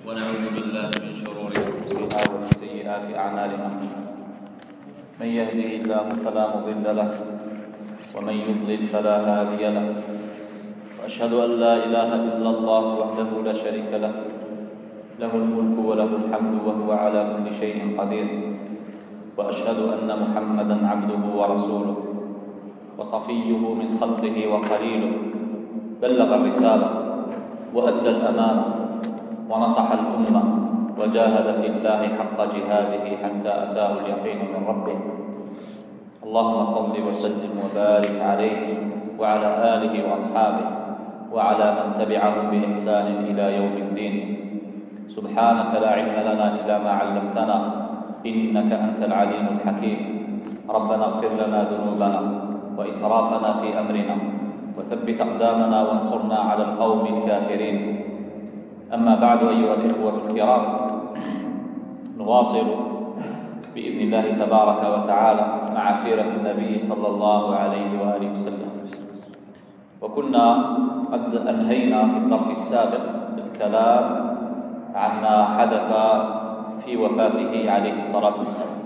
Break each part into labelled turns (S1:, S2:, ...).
S1: ونعوذ بالله من شرور أنفسنا ومن سيئات أعمالنا. من يهده الله فلا مضل له ومن يضلل فلا هادي له، وأشهد أن لا إله إلا الله وحده لا شريك له، له الملك وله الحمد وهو على كل شيء قدير. وأشهد أن محمدا عبده ورسوله وصفيه من خلقه وخليله، بلغ الرسالة وأدى الأمانة ونصح الأمة وجاهد في الله حق جهاده حتى أتاه اليقين من ربه. اللهم صل وسلم وبارك عليه وعلى آله وأصحابه وعلى من تبعهم بإحسان إلى يوم الدين. سبحانك لا علم لنا إلا ما علمتنا إنك أنت العليم الحكيم. ربنا اغفر لنا ذنوبنا وإسرافنا في أمرنا وثبت أقدامنا وانصرنا على القوم الكافرين. أما بعد، أيها الإخوة الكرام، نواصل بإذن الله تبارك وتعالى مع سيرة النبي صلى الله عليه وآله وسلم. وكنا قد أنهينا في الدرس السابق الكلام عما حدث في وفاته عليه الصلاة والسلام.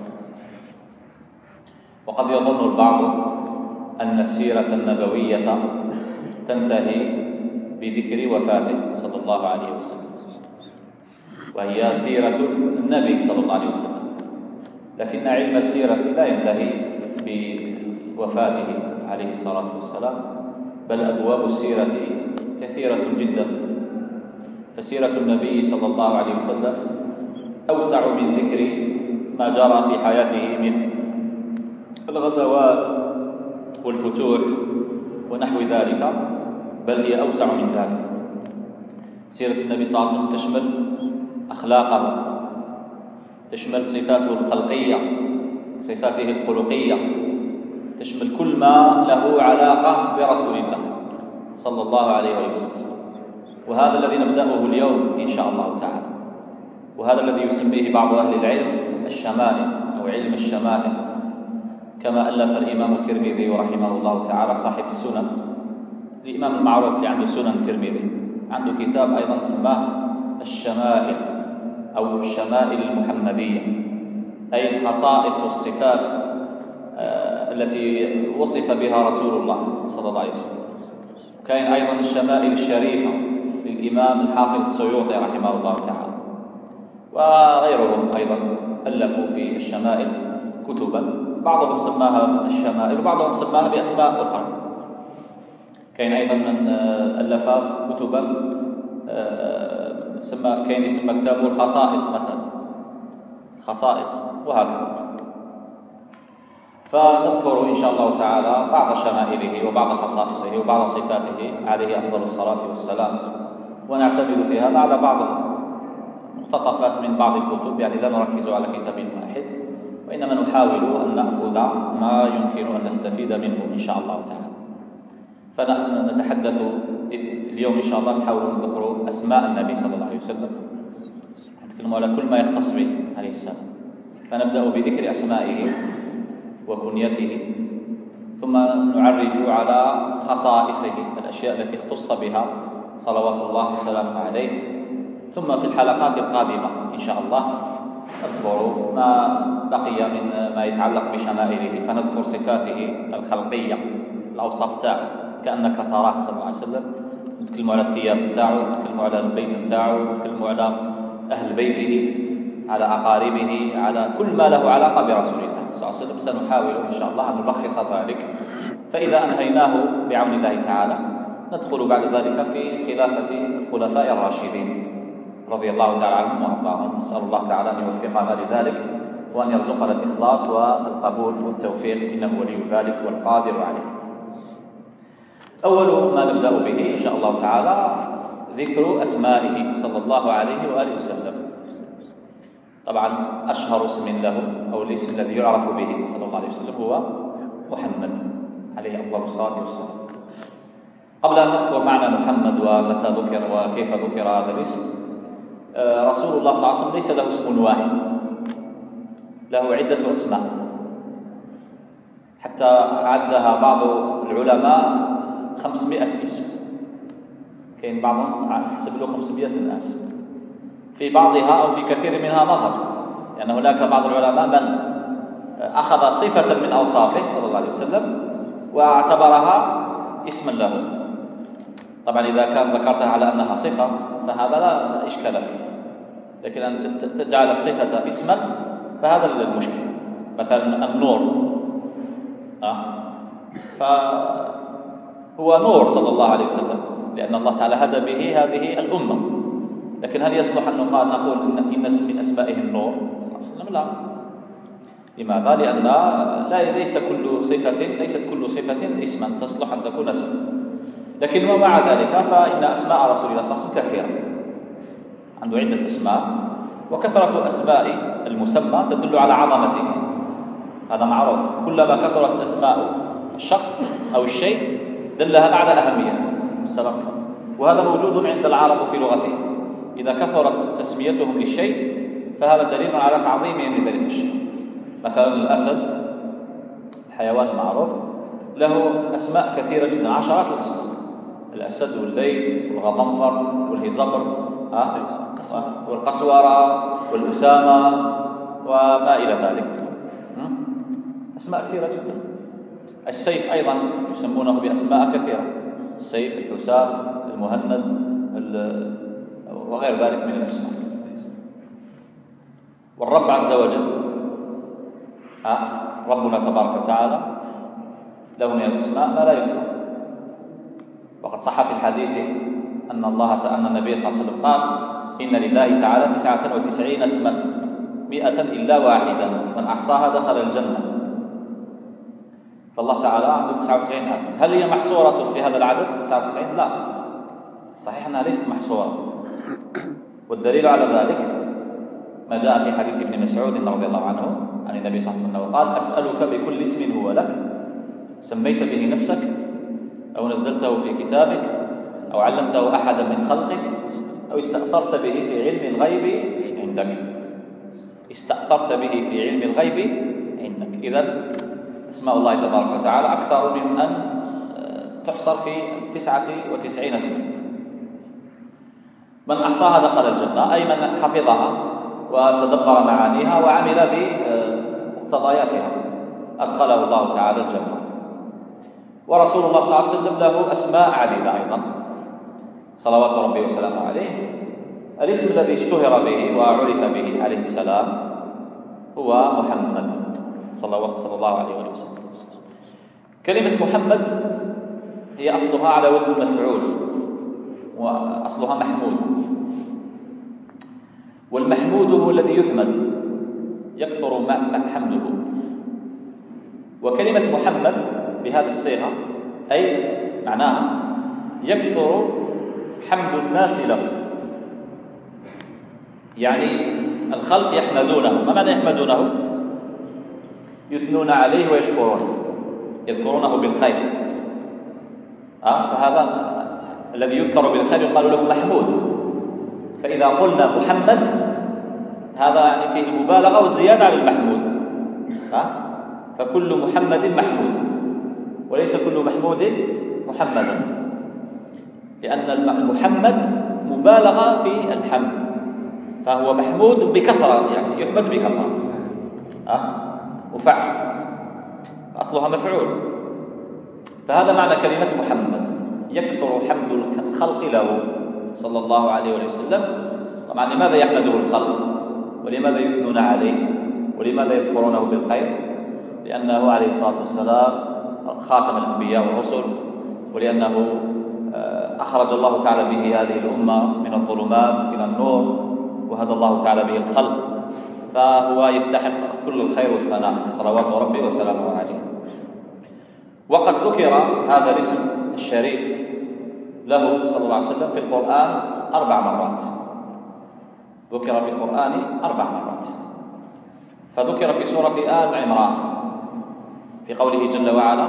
S1: وقد يظن البعض أن السيرة النبوية تنتهي بذكر وفاته صلى الله عليه وسلم، وهي سيرة النبي صلى الله عليه وسلم، لكن علم السيرة لا ينتهي بوفاته عليه الصلاة والسلام، بل أبواب السيرة كثيرة جدا. فسيرة النبي صلى الله عليه وسلم أوسع من ذكر ما جرى في حياته من الغزوات والفتوح ونحو ذلك، بل هي أوسع من ذلك. سيرة النبي صلى الله عليه وسلم تشمل أخلاقه، تشمل صفاته الخلقية، صفاته الخلقية، تشمل كل ما له علاقة برسول الله صلى الله عليه وسلم. وهذا الذي نبدأه اليوم إن شاء الله تعالى، وهذا الذي يسميه بعض أهل العلم الشمائل أو علم الشمائل، كما ألف الإمام الترمذي رحمه الله تعالى صاحب السنن، الإمام المعروف اللي عنده سنن الترمذي، عنده كتاب أيضا سماه الشمائل أو الشمائل المحمدية، أي الخصائص والصفات التي وصف بها رسول الله صلى الله عليه وسلم. وكاين أيضا الشمائل الشريفة للإمام الحافظ السيوطي رحمه الله تعالى، وغيرهم أيضا ألفوا في الشمائل كتبا، بعضهم سماها الشمائل وبعضهم سماها بأسماء أخرى. كاين أيضا من ألف كتبا كاين يسمى كتابه الخصائص مثلا، خصائص، وهكذا. فنذكر إن شاء الله تعالى بعض شمائله وبعض خصائصه وبعض صفاته عليه أفضل الصلاة والسلام، ونعتمد في هذا على بعض مقتطفات من بعض الكتب، يعني لا نركز على كتاب واحد، وإنما نحاول أن نأخذ ما يمكن أن نستفيد منه إن شاء الله تعالى. فنتحدث اليوم إن شاء الله، نحاول نذكر أسماء النبي صلى الله عليه وسلم، نتكلم على كل ما يختص به عليه السلام. فنبدأ بذكر أسمائه وكنيته، ثم نعرج على خصائصه، الأشياء التي اختص بها صلوات الله وسلامه عليه. ثم في الحلقات القادمة إن شاء الله نذكر ما بقي من ما يتعلق بشمائله، فنذكر صفاته الخلقية، الأوصاف تاعه كأنك تراه صلى الله عليه وسلم. نتكلموا على الثياب تاعه، نتكلموا على البيت تاعه، نتكلموا على أهل بيته، على أقاربه، على كل ما له علاقة برسول الله صلى الله عليه وسلم. سنحاول إن شاء الله أن نلخص ذلك، فإذا أنهيناه بعون الله تعالى ندخل بعد ذلك في خلافة الخلفاء الراشدين رضي الله تعالى عنهم وأرضاهم. نسأل الله تعالى أن يوفقنا لذلك وأن يرزقنا الإخلاص والقبول والتوفيق، إنه ولي ذلك والقادر عليه. أول ما نبدأ به إن شاء الله تعالى ذكر أسمائه صلى الله عليه وآله وسلم. طبعا أشهر اسم له أو الاسم الذي يعرف به صلى الله عليه وسلم هو محمد عليه أفضل الصلاة والسلام. قبل أن نذكر معنى محمد ومتى ذكر وكيف ذكر هذا الاسم، رسول الله صلى الله عليه وسلم ليس له اسم واحد، له عدة أسماء، حتى عدها بعض العلماء 500 اسم. كاين بعضهم حسب له 500 ناس. في بعضها أو في كثير منها نظر، لأن يعني هناك بعض العلماء من أخذ صفة من أوصافه صلى الله عليه وسلم واعتبرها اسما له. طبعا إذا كان ذكرتها على أنها صفة فهذا لا إشكال فيه، لكن أن تجعل الصفة اسما فهذا المشكل. مثلا النور فهو نور صلى الله عليه وسلم، لأن الله تعالى هدى به هذه الأمة. لكن هل يصلح أن نقول إن من أسمائه النور صلى الله عليه وسلم؟ لا. لماذا؟ لأن ليست كل صفة اسما تصلح أن تكون اسما. لكن ومع ذلك فإن أسماء رسول الله صلى الله عليه وسلم كثيرة، عنده عدة أسماء، وكثرة أسماء المسمى تدل على عظمته، هذا معروف. كلما كثرت أسماء الشخص أو الشيء دلها على أهميته السبب، وهذا موجود عند العرب في لغتهم. إذا كثرت تسميتهم للشيء فهذا دليل على تعظيمهم لذلك الشيء. مثلا الأسد الحيوان المعروف له أسماء كثيرة جدا، عشرات الأسماء: الأسد والليل والغضنفر والهزبر والقسورة والأسامة وما إلى ذلك، أسماء كثيرة جدا. السيف أيضا يسمونه بأسماء كثيرة: السيف، الحسام، المهند، وغير ذلك من الأسماء. والرب عز وجل ربنا تبارك وتعالى له من الأسماء ما لا يحصى. وقد صح في الحديث أن النبي صلى الله عليه وسلم قال: إن لله تعالى 99 اسما 100 إلا واحدا من أحصاها دخل الجنة. فالله تعالى عنده 99 اسم. هل هي محصورة في هذا العدد 99؟ لا، صحيح أنها ليست محصورة. والدليل على ذلك ما جاء في حديث ابن مسعود رضي الله عنه عن النبي صلى الله عليه وسلم قال: أسألك بكل اسم هو لك سميت به نفسك أو نزلته في كتابك أو علمته أحدا من خلقك أو استأثرت به في علم الغيب عندك. استأثرت به في علم الغيب عندك. إذن اسماء الله تبارك وتعالى أكثر من أن تحصر في 99 اسما. من أحصاها دخل الجنة، أي من حفظها وتدبر معانيها وعمل بمقتضياتها أدخله الله تعالى الجنة. ورسول الله صلى الله عليه وسلم له أسماء عديدة أيضا صلوات ربي وسلامه عليه. الاسم الذي اشتهر به وعرف به عليه السلام هو محمد صلى الله عليه وسلم. كلمة محمد هي أصلها على وزن مفعول، وأصلها محمود، والمحمود هو الذي يحمد يكثر حمده. وكلمة محمد بهذه الصيغة أي معناها يكثر حمد الناس له، يعني الخلق يحمدونه. ما معنى يحمدونه؟ يثنون عليه ويشكرونه، يذكرونه بالخير. فهذا الذي يذكر بالخير يقال له محمود. فإذا قلنا محمد هذا يعني فيه المبالغة والزيادة على المحمود. فكل محمد محمود وليس كل محمود محمدا، لأن المحمد مبالغة في الحمد، فهو محمود بكثرة، يعني يحمد بكثرة. وفعل أصلها مفعول. فهذا معنى كلمة محمد، يكثر حمد الخلق له صلى الله عليه وسلم. طبعا لماذا يحمده الخلق؟ ولماذا يثنون عليه؟ ولماذا يذكرونه بالخير؟ لأنه عليه الصلاة والسلام خاتم الأنبياء والرسل، ولأنه أخرج الله تعالى به هذه الأمة من الظلمات إلى النور، وهدى الله تعالى به الخلق، فهو يستحق كل الخير والثناء صلوات ربي وسلامه عليه. وقد ذكر هذا الاسم الشريف له صلى الله عليه وسلم في القرآن 4 مرات. ذكر في القرآن 4 مرات. فذكر في سورة آل عمران في قوله جل وعلا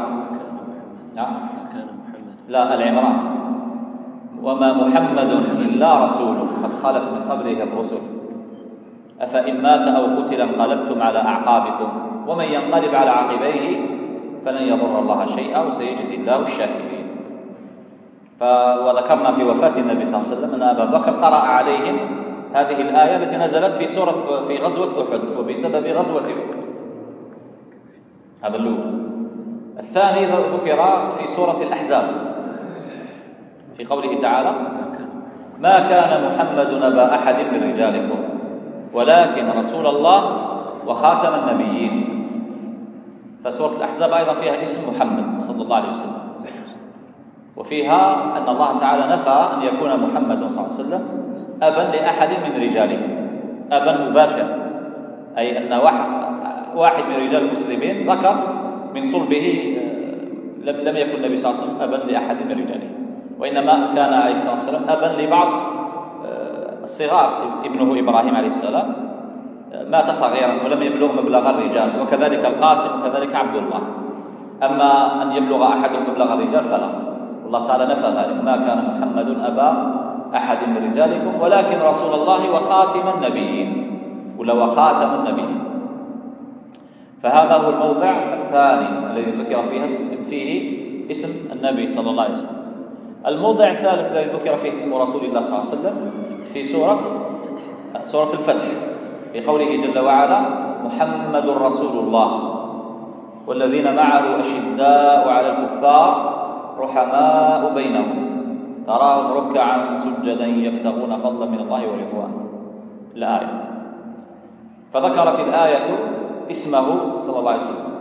S1: لا العمران: وما محمد إلا رسول قد خلت من قبله الرسل أفإن مات أو قتل انقلبتم على أعقابكم ومن ينقلب على عقبيه فلن يضر الله شيئا وسيجزي الله الشاكرين. وذكرنا في وفاة النبي صلى الله عليه وسلم أن أبا بكر قرأ عليهم هذه الآية التي نزلت في غزوة أحد وبسبب غزوة أحد. هذا الأول. الثاني ذكر في سورة الأحزاب في قوله تعالى: ما كان محمد أبا أحد من رجالكم ولكن رسول الله وخاتم النبيين. فسورة الأحزاب أيضا فيها اسم محمد صلى الله عليه وسلم، وفيها أن الله تعالى نفى أن يكون محمد صلى الله عليه وسلم أبا لأحد من رجاله، أبا مباشر، أي أن واحد من رجال المسلمين ذكر من صلبه لم يكن النبي صلى الله عليه وسلم أبا لأحد من رجاله، وإنما كان عليه الصلاة والسلام أبا لبعض الصغار. ابنه إبراهيم عليه السلام مات صغيرا ولم يبلغ مبلغ الرجال، وكذلك القاسم وكذلك عبد الله. أما أن يبلغ أحد مبلغ الرجال فلا، الله تعالى نفى ذلك: ما كان محمد أبا أحد من رجالكم ولكن رسول الله وخاتم النبيين، ولا وخاتم النبيين. فهذا هو الموضع الثاني الذي ذكر فيه اسم النبي صلى الله عليه وسلم. الموضع الثالث الذي ذكر فيه اسم رسول الله صلى الله عليه وسلم في سورة الفتح، في قوله جل وعلا: محمد رسول الله والذين معه أشداء على الكفار رحماء بينهم تراهم ركعا سجدا يبتغون فضلا من الله ورضوانه. الآية. فذكرت الآية اسمه صلى الله عليه وسلم،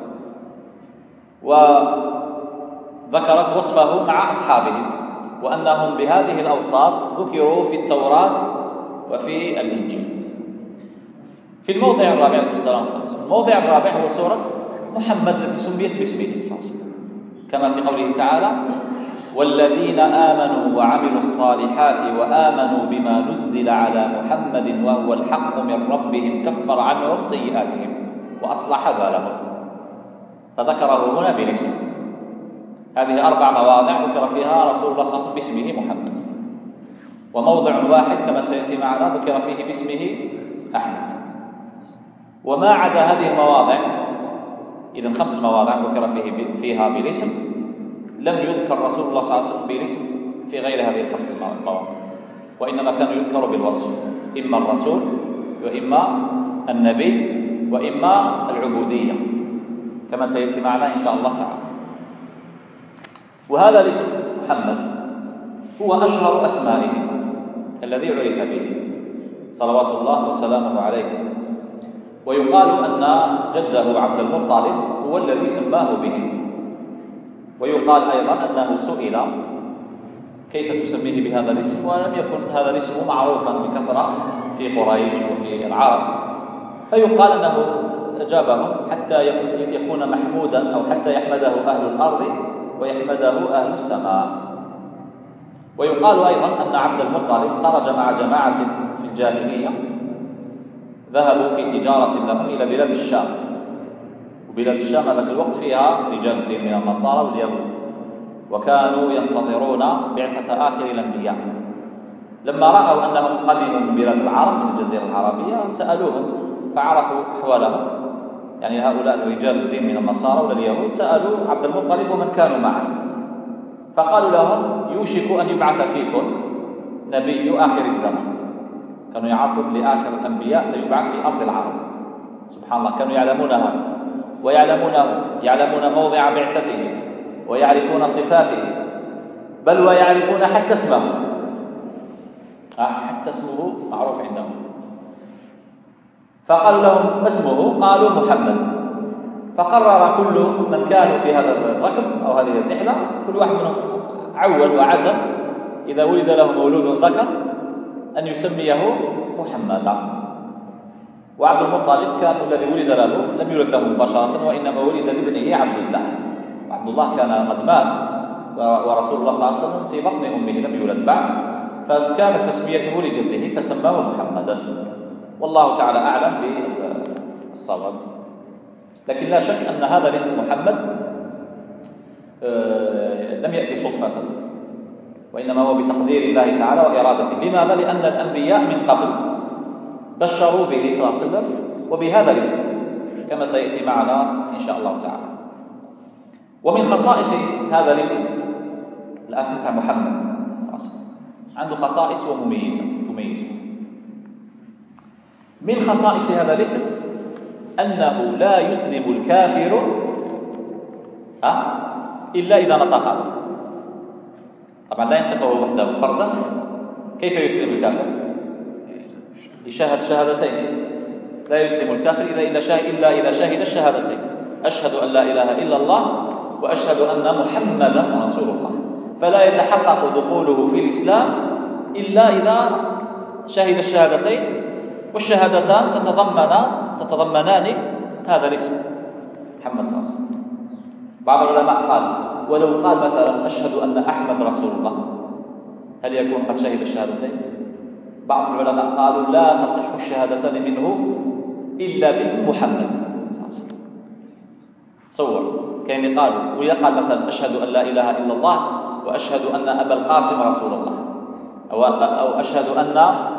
S1: وذكرت وصفه مع أصحابه، وأنهم بهذه الأوصاف ذكروا في التوراة وفي الإنجيل. في الموضع الرابع الموضع الرابع هو سورة محمد التي سميت باسمه صلى الله عليه وسلم، كما في قوله تعالى: والذين آمنوا وعملوا الصالحات وآمنوا بما نزل على محمد وهو الحق من ربهم كفر عنهم سيئاتهم وأصلح بالهم. فذكره هنا بالاسم. هذه 4 مواضع ذكر فيها رسول الله صلى الله عليه وسلم باسمه محمد، وموضع واحد كما سيأتي معنا ذكر فيه باسمه أحمد. وما عدا هذه المواضع، إذن 5 مواضع ذكر فيها بالاسم، لم يذكر رسول الله صلى الله عليه وسلم بالاسم في غير هذه ال5 مواضع، وإنما كان يذكر بالوصف، إما الرسول وإما النبي وإما العبودية، كما سيأتي معنا إن شاء الله تعالى. وهذا الاسم محمد هو أشهر أسمائه الذي عرف به صلوات الله وسلامه عليه. ويقال أن جده عبد المطلب هو الذي سماه به. ويقال أيضا أنه سئل كيف تسميه بهذا الاسم، ولم يكن هذا الاسم معروفا بكثرة في قريش وفي العرب، فيقال أنه أجابهم حتى يكون محمودا، أو حتى يحمده أهل الأرض ويحمده أهل السماء. ويقال أيضا أن عبد المطلب خرج مع جماعة في الجاهلية ذهبوا في تجارة لهم إلى بلاد الشام، وبلاد الشام ذاك الوقت فيها رجال الدين من النصارى واليهود، وكانوا ينتظرون بعثة آخر الأنبياء. لما رأوا أنهم قدموا من بلاد العرب من الجزيرة العربية سألوهم فعرفوا أحوالهم، يعني هؤلاء رجال الدين من النصارى واليهود سألوا عبد المطلب ومن كانوا معه، فقالوا لهم: يوشك أن يبعث فيكم نبي آخر الزمان. كانوا يعرفون لآخر الأنبياء سيبعث في أرض العرب. سبحان الله، كانوا يعلمون هذا ويعلمون موضع بعثته ويعرفون صفاته، بل ويعرفون حتى اسمه، حتى اسمه معروف عندهم. فقالوا لهم: ما اسمه؟ قالوا: محمد. فقرر كل من كانوا في هذا الركب أو هذه الرحلة، كل واحد منهم عول وعزم إذا ولد له مولود ذكر أن يسميه محمدا. وعبد المطلب كان الذي ولد له لم يولد له مباشرة، وإنما ولد لابنه عبد الله، وعبد الله كان قد مات ورسول الله صلى الله عليه وسلم في بطن أمه لم يولد بعد، فكانت تسميته لجده فسماه محمدا. والله تعالى أعلم بالصواب. لكن لا شك أن هذا الاسم محمد لم يأتي صدفة، وإنما هو بتقدير الله تعالى وإرادته. لماذا؟ لأن الأنبياء من قبل بشروا به صلى الله عليه وسلم وبهذا الاسم، كما سيأتي معنا إن شاء الله تعالى. ومن خصائص هذا الاسم، الاسم تاع محمد صلى الله عليه وسلم عنده خصائص ومميزات تميزه. من خصائص هذا الاسم أنه لا يسلم الكافر إلا إذا نطق به. طبعا لا ينطق هو وحده فردا. كيف يسلم الكافر؟ يشاهد شهادتين. لا يسلم الكافر إلا إذا شهد الشهادتين: أشهد أن لا إله إلا الله وأشهد أن محمدا رسول الله. فلا يتحقق دخوله في الإسلام إلا إذا شهد الشهادتين، والشهادتان تتضمنان هذا الاسم محمد صلى الله عليه وسلم. بعض العلماء قال ولو قال مثلا أشهد أن أحمد رسول الله، هل يكون قد شهد الشهادتين؟ بعض العلماء قالوا لا تصح الشهادتان منه إلا باسم محمد صلى الله عليه وسلم. تصور كأن قال مثلا أشهد أن لا إله إلا الله وأشهد أن أبا القاسم رسول الله، أو أشهد أن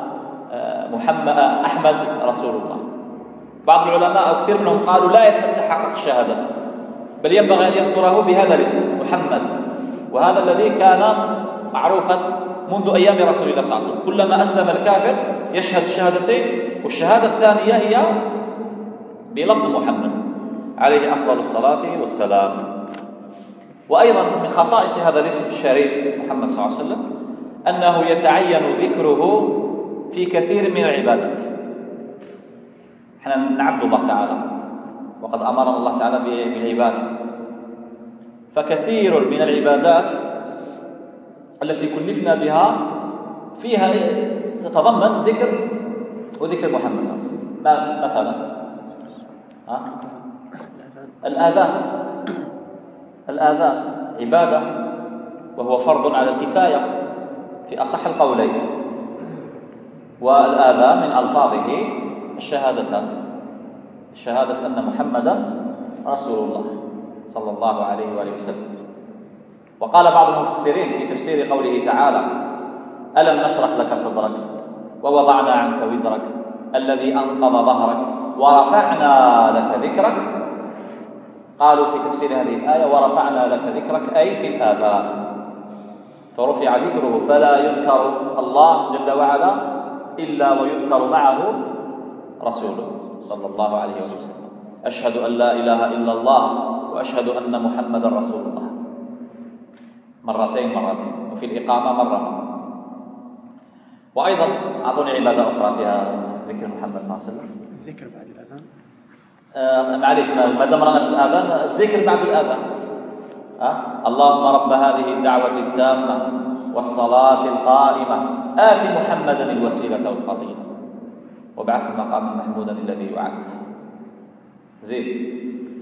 S1: أحمد رسول الله. بعض العلماء أو كثير منهم قالوا لا يتحقق الشهادة، بل ينبغي أن يذكره بهذا الاسم محمد، وهذا الذي كان معروفا منذ أيام رسول الله صلى الله عليه وسلم. كلما أسلم الكافر يشهد الشهادتين، والشهادة الثانية هي بلفظ محمد عليه أفضل الصلاة والسلام. وأيضا من خصائص هذا الاسم الشريف محمد صلى الله عليه وسلم أنه يتعين ذكره في كثير من العبادات. احنا نعبد الله تعالى وقد أمرنا الله تعالى بالعبادة، فكثير من العبادات التي كلفنا بها فيها تتضمن وذكر محمد صلى الله عليه وسلم. مثلا الآذان عبادة، وهو فرض على الكفاية في أصح القولين. والآذان من ألفاظه الشهادة أن محمدا رسول الله صلى الله عليه وآله وسلم. وقال بعض المفسرين في تفسير قوله تعالى: ألم نشرح لك صدرك ووضعنا عنك وزرك الذي أنقض ظهرك ورفعنا لك ذكرك. قالوا في تفسير هذه الآية: ورفعنا لك ذكرك أي في الآذان، فرفع ذكره، فلا يذكر الله جل وعلا إلا ويذكر معه رسوله صلى الله عليه وسلم. أشهد أن لا إله إلا الله وأشهد أن محمدا رسول الله، مرتين، وفي الإقامة مرة. وأيضا أعطوني عبادة أخرى فيها ذكر محمد صلى الله عليه وسلم.
S2: ذكر بعد الأذان.
S1: معليش، ما دمرنا في الآذان، الذكر بعد الآذان. اللهم رب هذه الدعوة التامة والصلاة القائمة آت محمدا الوسيلة والفضيلة وابعثه مقاما محمودا الذي وعدته. زيد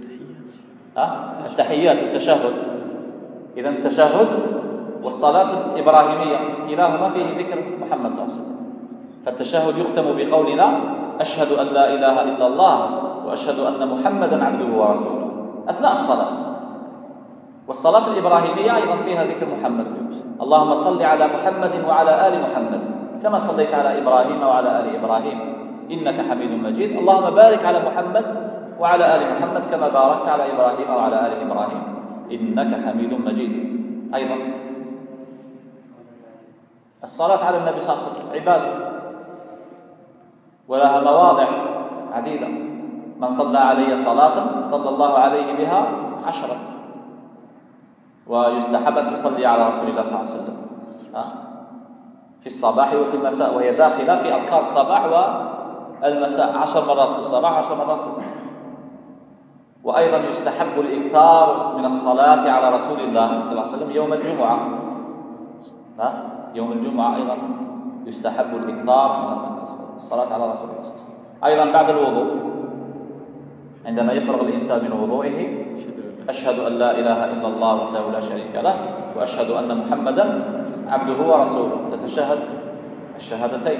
S1: التحيات والتشهد. إذا التشهد والصلاة الإبراهيمية كلاهما فيه ذكر محمد صلى الله عليه وسلم. فالتشهد يختم بقولنا: أشهد أن لا إله إلا الله وأشهد أن محمدا عبده ورسوله، أثناء الصلاة. والصلاة الإبراهيمية أيضا فيها ذكر محمد: اللهم صل على محمد وعلى آل محمد كما صليت على إبراهيم وعلى آل إبراهيم إنك حميد مجيد، اللهم بارك على محمد وعلى آل محمد كما باركت على إبراهيم وعلى آل إبراهيم إنك حميد مجيد. أيضا الصلاة على النبي صلى الله عليه وسلم عبادة، ولها مواضع عديدة. من صلى علي صلاة صلى الله عليه بها 10. ويستحب أن تصلي على رسول الله صلى الله عليه وسلم في الصباح وفي المساء، وهي داخلة في أذكار الصباح والمساء، 10 مرات في الصباح 10 مرات في المساء. وأيضا يستحب الإكثار من الصلاة على رسول الله صلى الله عليه وسلم يوم الجمعة. يوم الجمعة أيضا يستحب الإكثار من الصلاة على رسول الله صلى الله عليه وسلم. أيضا بعد الوضوء، عندما يفرغ الإنسان من وضوئه: أشهد أن لا إله إلا الله وحده لا شريك له وأشهد أن محمدا عبده ورسوله. تتشهد الشهادتين.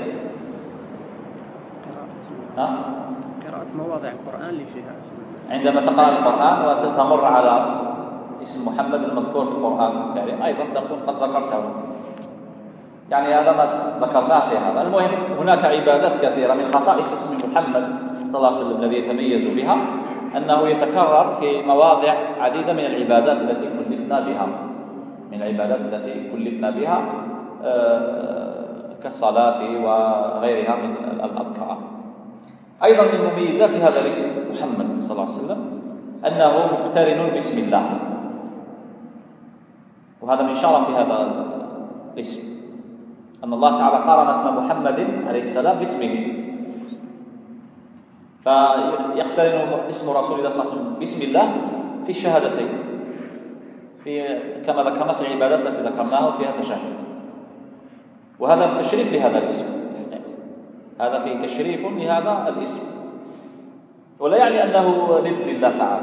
S2: قراءة مواضع القرآن اللي فيها اسم،
S1: عندما تقرأ القرآن وتمر على اسم محمد المذكور في القرآن الكريم أيضا تقول قد ذكرته. يعني هذا ما ذكرناه في هذا. المهم هناك عبادات كثيرة. من خصائص اسم محمد صلى الله عليه وسلم الذي يتميز بها أنه يتكرر في مواضع عديدة من العبادات التي كلفنا بها كالصلاة وغيرها من الأذكار. أيضا من مميزات هذا الاسم محمد صلى الله عليه وسلم أنه مقترن باسم الله، وهذا من شرف هذا الاسم أن الله تعالى قارن اسم محمد عليه السلام باسمه، فيقترن اسم رسول الله صلى الله عليه وسلم باسم الله في الشهادتين، كما ذكرنا في العبادات التي ذكرناها وفيها تشهد، وهذا تشريف لهذا الاسم، هذا فيه تشريف لهذا الاسم، ولا يعني أنه ند لله تعالى،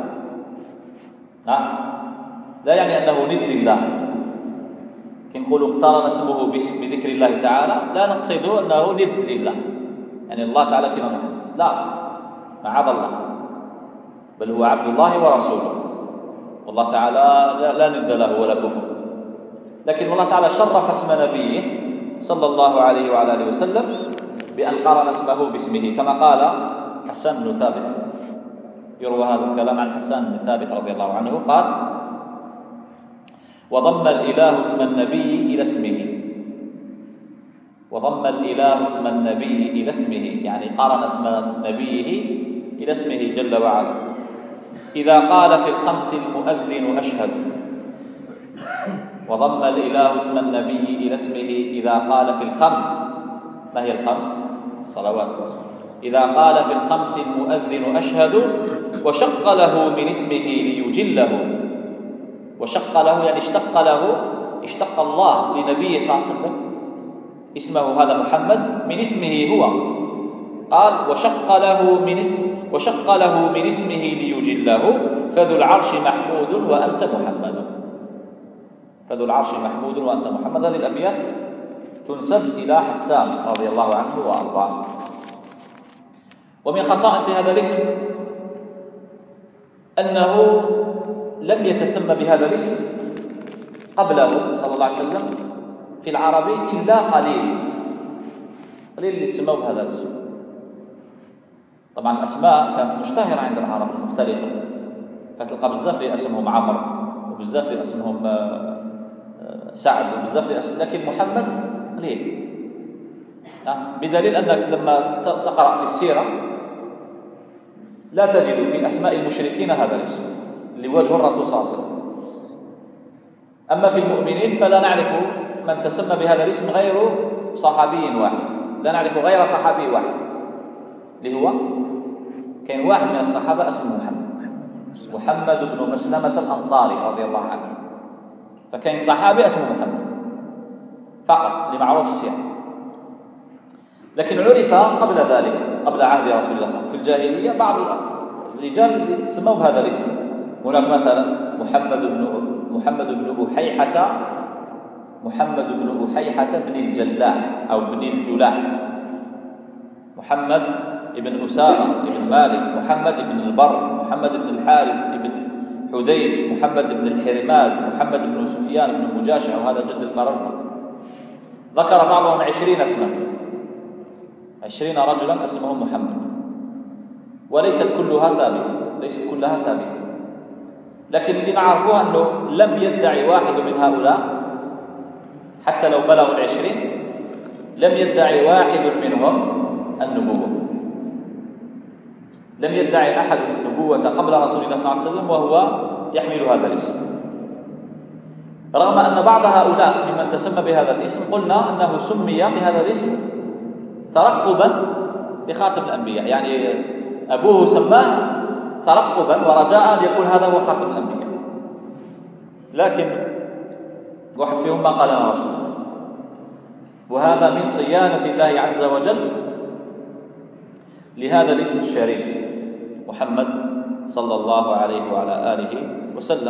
S1: لا يعني أنه ند لله، كي نقولوا اقترن اسمه بذكر الله تعالى لا نقصد أنه ند لله، يعني الله تعالى كما محمد، لا، معاذ الله، بل هو عبد الله ورسوله، والله تعالى لا ند له ولا كفر، لكن الله تعالى شرف اسم نبيه صلى الله عليه وعلى آله وسلم بأن قارن اسمه باسمه، كما قال حسان بن ثابت، يروى هذا الكلام عن حسان بن ثابت رضي الله عنه قال: وضم الإله اسم النبي إلى اسمه، وضم الإله اسم النبي إلى اسمه، يعني قارن اسم نبيه إلى اسمه جل وعلا. إذا قال في الخمس المؤذن أشهد، وضم الإله اسم النبي إلى اسمه إذا قال في الخمس، ما هي الخمس؟ صلوات. إذا قال في الخمس المؤذن أشهد، وشق له من اسمه ليجله، وشق له يعني اشتق الله لنبيه صلى الله عليه وسلم اسمه هذا محمد من اسمه هو، قال: وشق له من اسمه ليجله، فذو العرش محمود وأنت محمد، فذو العرش محمود وأنت محمد. هذه الأبيات تنسب إلى حسان رضي الله عنه وأرضاه. ومن خصائص هذا الاسم أنه لم يتسمى بهذا الاسم قبله صلى الله عليه وسلم في العرب إلا قليل اللي تسموا بهذا الاسم. طبعا الأسماء كانت مشتهرة عند العرب المختلفة، فتلقى بزاف لي اسمهم عمرو، وبزاف لي اسمهم سعد، وبزاف لي لكن محمد قليل، بدليل أنك لما تقرأ في السيرة لا تجد في أسماء المشركين هذا الاسم اللي وجه الرسول صلى الله عليه وسلم. أما في المؤمنين فلا نعرف من تسمى بهذا الاسم غير صحابي واحد، لا نعرف غير صحابي واحد، اللي هو كان واحد من الصحابة اسمه محمد بن مسلمة الأنصاري رضي الله عنه، فكان صحابي اسمه محمد فقط لمعروف السيرة. لكن عرف قبل ذلك، قبل عهد رسول الله صلى الله عليه وسلم في الجاهلية بعض الرجال سموا بهذا الاسم. هناك مثلا محمد بن أحيحة بن الجلاح أو بن الجلاح، محمد بن أسامة بن مالك، محمد بن البر، محمد بن الحارث بن حديج، محمد بن الحرماز، محمد بن سفيان بن مجاشع، وهذا جد الفرزدق. ذكر بعضهم 20 اسما، 20 رجلا اسمهم محمد، وليست كلها ثابتة، لكن اللي نعرفوها أنه لم يدعي واحد من هؤلاء حتى لو بلغوا 20 لم يدعي واحد منهم النبوة، لم يدعي أحد النبوة قبل رسول الله صلى الله عليه وسلم وهو يحمل هذا الاسم، رغم أن بعض هؤلاء ممن تسمى بهذا الاسم قلنا أنه سمي بهذا الاسم ترقبا بخاتم الأنبياء، يعني أبوه سماه ترقبا ورجاء يقول هذا هو خاتم الأنبياء، لكن واحد فيهم ما قال أنا رسول، وهذا من صيانة الله عز وجل لهذا الاسم الشريف محمد صلى الله عليه وعلى آله وسلم.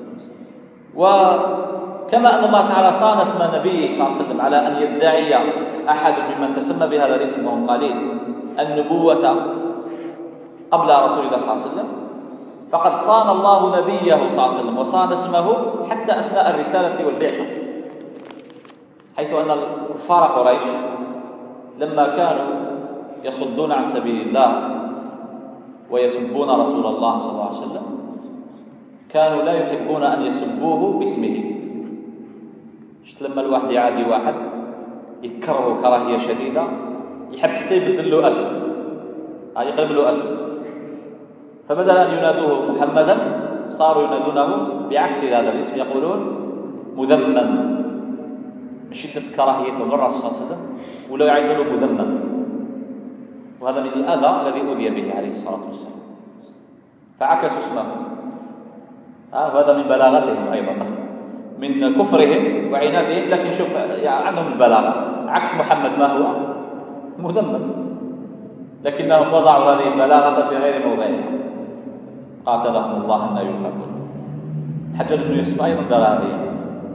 S1: وكما أن الله تعالى صان اسم نبيه صلى الله عليه وسلم على أن يدعي أحد ممن تسمى بهذا الاسم وهم قليل النبوة قبل رسول الله صلى الله عليه وسلم، فقد صان الله نبيه صلى الله عليه وسلم وصان اسمه حتى أثناء الرسالة والبعثة، حيث أن كفار قريش لما كانوا يصدون عن سبيل الله ويسبون رسول الله صلى الله عليه وسلم كانوا لا يحبون أن يسبوه باسمه. شفت لما الواحد يعادي واحد يكرهه كراهية شديدة، يحب حتى يبدل له اسم، يقلب له اسم. فبدل ان ينادوه محمدا صاروا ينادونه بعكس هذا الاسم، يقولون مذمم من شده كراهيتهم للرسول صلى الله عليه وسلم، ولا يعيدوا له مذمم. وهذا من الاذى الذي اوذي به عليه الصلاه والسلام، فعكسوا اسمه. وهذا من بلاغتهم ايضا، من كفرهم وعنادهم، لكن شوف يعني عندهم البلاغه. عكس محمد ما هو مذمم، لكنهم وضعوا هذه البلاغه في غير موضعها. قاتلهم الله ان يؤفكون. الحجاج بن يوسف ايضا دار هذه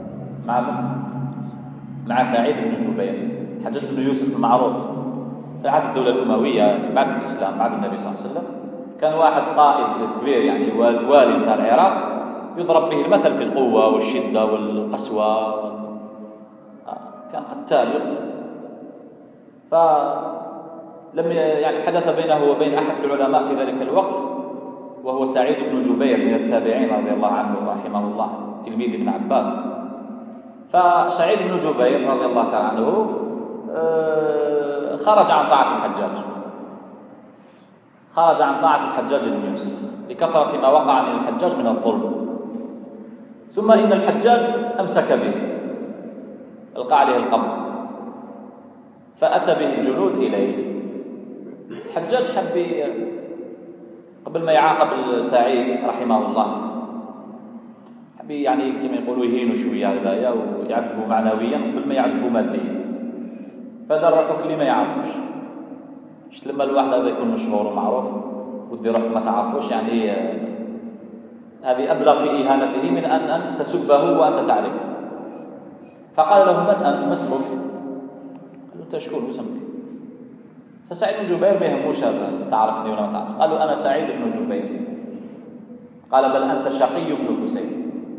S1: مع سعيد بن جبير. الحجاج بن يوسف المعروف في عهد الدوله الامويه بعد الاسلام، بعد النبي صلى الله عليه وسلم، كان واحد قائد كبير يعني والي نتاع العراق، يضرب به المثل في القوه والشده والقسوه. كان قتال يقتل. فلم يعني حدث بينه وبين احد العلماء في ذلك الوقت، وهو سعيد بن جبير من التابعين رضي الله عنه ورحمه الله، تلميذ ابن عباس. فسعيد بن جبير رضي الله تعالى عنه خرج عن طاعة الحجاج، خرج عن طاعة الحجاج بن يوسف لكثرة ما وقع من الحجاج من الظلم. ثم إن الحجاج أمسك به، ألقى عليه القبض، فأتى به الجنود إليه. الحجاج حب قبل ما يعاقب سعيد رحمه الله، حب يعني كما يقولوا يهينوا شويه هذايا ويعذبوا معنويا قبل ما يعذبوا ماديا. فدار روحك اللي ما يعرفوش. لما الواحد هذا يكون مشهور ومعروف ودي روحك ما تعرفوش، يعني هذه أبلغ في إهانته من أن تسبه وأنت تعرفه. فقال له من أنت؟ ما اسمك؟ قال له أنت شكون واسمك؟ فسعيد بن جبير ما يهموش هذا تعرفني ولا ما تعرف. قال له أنا سعيد بن جبير. قال بل أنت شقي بن كسير.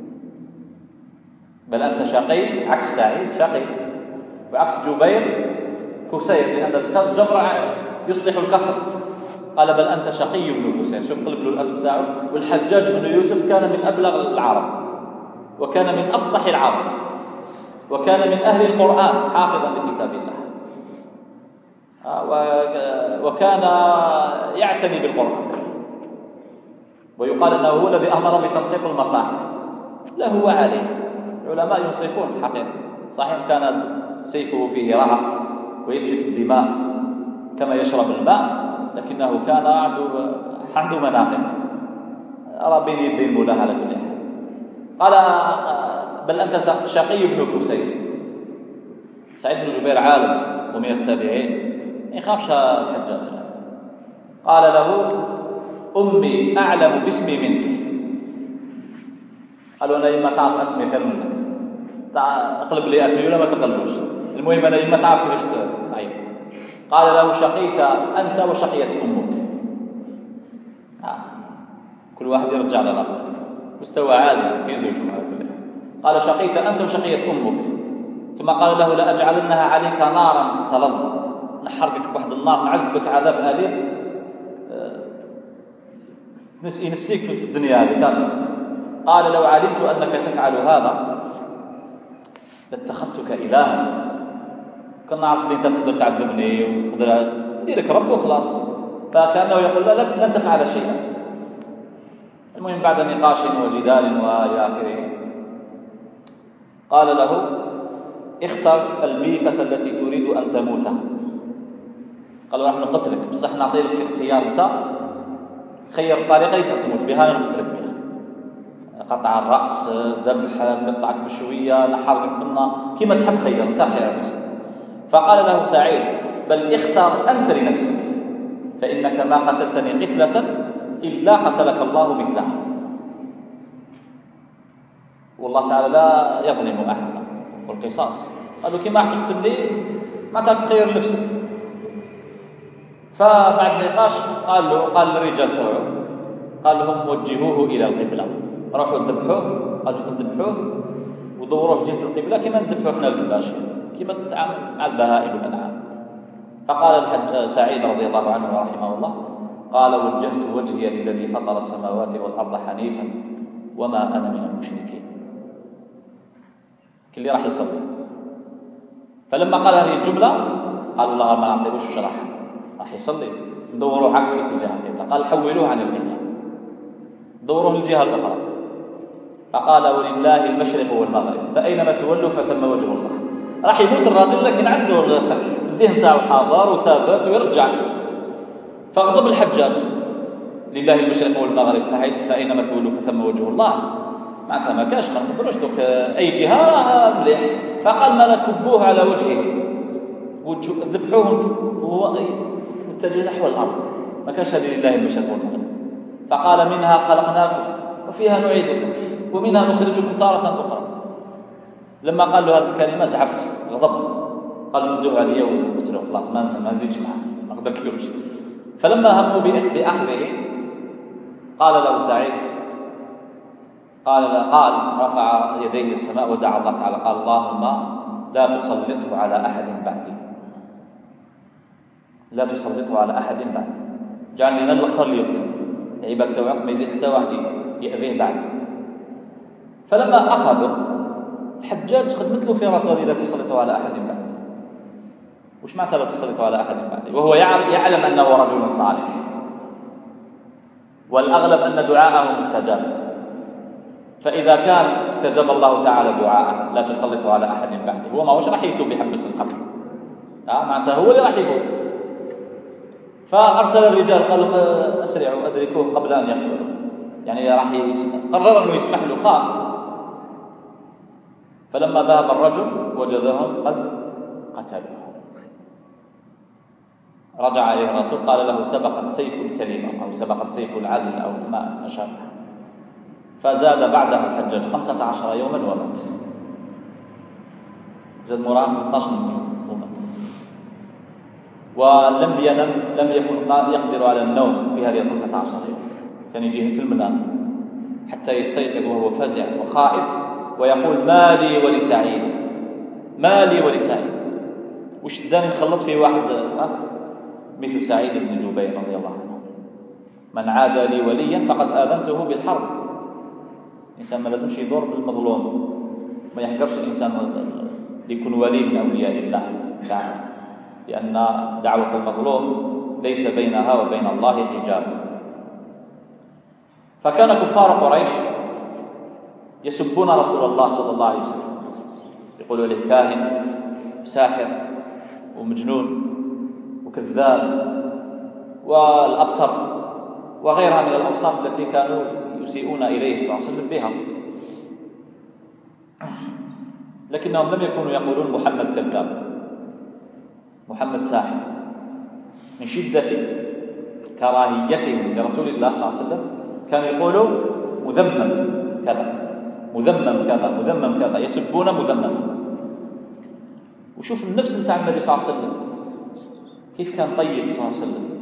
S1: بل أنت شقي، عكس سعيد شقي، وعكس جبير كسير، لأن الجبر يصلح الكسر. قال بل أنت شقي بن كسير. شوف قلب له الاسم بتاعه. والحجاج بن يوسف كان من أبلغ العرب، وكان من أفصح العرب، وكان من أهل القرآن حافظا لكتاب الله، وكان يعتني بالقرآن، ويقال أنه هو الذي أمر بتنقيط المصاحف له وعليه. العلماء ينصفون في الحقيقة. صحيح كان سيفه فيه رهق ويسفك الدماء كما يشرب الماء، لكنه كان عنده مناقب أرى بين يدي المولى على كل حال. قال بل أنت شقي بن كسير. سعيد بن جبير عالم ومن التابعين، ما يخافش الحجاج. قال له أمي أعلم باسمي منك. قالوا أنا إما تعرف اسمي خير منك، اقلب لي اسمي ولا ما تقلبوش، المهم أنا إما تعرف كيفاش تعيد. قال له شقيت أنت وشقيت أمك. كل واحد يرجع للآخر، مستوى عالي في زوجهم على كل. قال شقيت أنت وشقيت أمك. ثم قال له لأجعلنها عليك نارا تلظى، نحرقك بواحد النار نعذبك عذاب أليم ينسيك في الدنيا هذه كاملة. قال لو علمت أنك تفعل هذا لاتخذتك إلها، كنا نعرف أنت تقدر تعذبني وتقدر نديرك رب وخلاص. فكأنه يقول لك لن تفعل شيئا. المهم بعد نقاش وجدال وإلى آخره قال له اختر الميتة التي تريد أن تموتها. قال له نحن نقتلك، بصح نعطيك الاختيار أنت خير الطريقة اللي تموت بها نقتلك بها. قطع الرأس، ذبح، نقطعك بشوية، نحرك بالنار، كما تحب خير أنت خير نفسك. فقال له سعيد بل اختر أنت لنفسك، فإنك ما قتلتني قتلة إلا قتلك الله مثلها، والله تعالى لا يظلم أحدا، والقصاص. قالوا كما تقتلني ما تخير نفسك. فبعد نقاش قال للرجال تبعه، قال لهم وجهوه إلى القبلة، روحوا ذبحوه. قالوا ذبحوه ودوروه جهة القبلة كما نذبحوه احنا الكباشي، كما نتعامل مع البهائم والأنعام. فقال الحج سعيد رضي الله عنه ورحمه الله قال وجهت وجهي للذي فطر السماوات والأرض حنيفا وما أنا من المشركين. كل اللي راح يصلي. فلما قال هذه الجملة قالوا لا ما نعطيهوش شرح، راح يصلي. ندوروه عكس اتجاه القبلة. قال حولوه عن القبلة، دوروه الجهة الأخرى. فقال ولله المشرق والمغرب فأينما تولوا فثم وجه الله. راح يموت الرجل لكن عنده الذهن تاعو حاضر وثابت ويرجع. فغضب الحجاج لله المشرق والمغرب فأينما تولوا فثم وجه الله. معناتها ما كاش، ما نقدروش دوك أي جهة مليح. فقال ما كبوه على وجهه ذبحوه وهو متجه نحو الأرض، ما كاش هذه لله المشرق والمغرب. فقال منها خلقناكم وفيها نعيدكم ومنها نخرجكم تارة أخرى. لما قال له هذه الكلمة زعف غضب، قال ندوه عليا وقتلوه خلاص ما نزيدش معه، ما قدرتلوش. فلما هموا بأخذه قال له سعيد قال رفع يديه للسماء ودعا الله تعالى قال اللهم لا تسلطه على أحد بعدي، لا تسلطه على أحد بعدي، جعلني أنا الآخر اللي يقتل عباد توعك ما يزيد حتى واحد يأذيه بعدي. فلما أخذه الحجاج خدمت له في راسه لا تسلطه على أحد بعدي. وش معنى لا تسلطه على أحد بعدي؟ وهو يعلم أنه رجل صالح والأغلب أن دعاءه مستجاب. فإذا كان استجاب الله تعالى دعاءه لا تسلطه على أحد بعده، هو ما وش راح يتوب بحبس القتل، معناته هو اللي راح يموت. فأرسل الرجال قالوا أسرعوا أدركوه قبل أن يقتلوا، يعني راح قرر أنه يسمح له، خاف. فلما ذهب الرجل وجدهم قد قتلوه. رجع إليه الرسول قال له سبق السيف الكريم أو سبق السيف العدل أو ما أشار. فزاد بعده الحجاج 15 يوما ومات. زاد مراه 15 يوم ومات. ولم ينم، لم يكن يقدر على النوم في هذه 15 يوم، كان يجيه في المنام حتى يستيقظ وهو فزع وخائف ويقول ما لي ولسعيد، ما لي ولسعيد. وش داني نخلط في واحد مثل سعيد بن جبير رضي الله عنه، من عاد لي وليا فقد آذنته بالحرب. الإنسان ما لازمش يدور بالمظلوم، ما يحقرش الإنسان يكون ولي من أولياء الله تعالى، لأن دعوة المظلوم ليس بينها وبين الله حجاب. فكان كفار قريش يسبون رسول الله صلى الله عليه وسلم، يقولوا له كاهن ساحر ومجنون وكذاب والأبتر وغيرها من الأوصاف التي كانوا يسيئون إليه صلى الله عليه وسلم بها. لكنهم لم يكونوا يقولون محمد كذاب، محمد ساحر. من شدة كراهيتهم لرسول الله صلى الله عليه وسلم كانوا يقولوا مذمم كذا، مذمم كذا، مذمم كذا، يسبون مذمما. وشوف النفس بتاع النبي صلى الله عليه وسلم كيف كان طيب صلى الله عليه وسلم،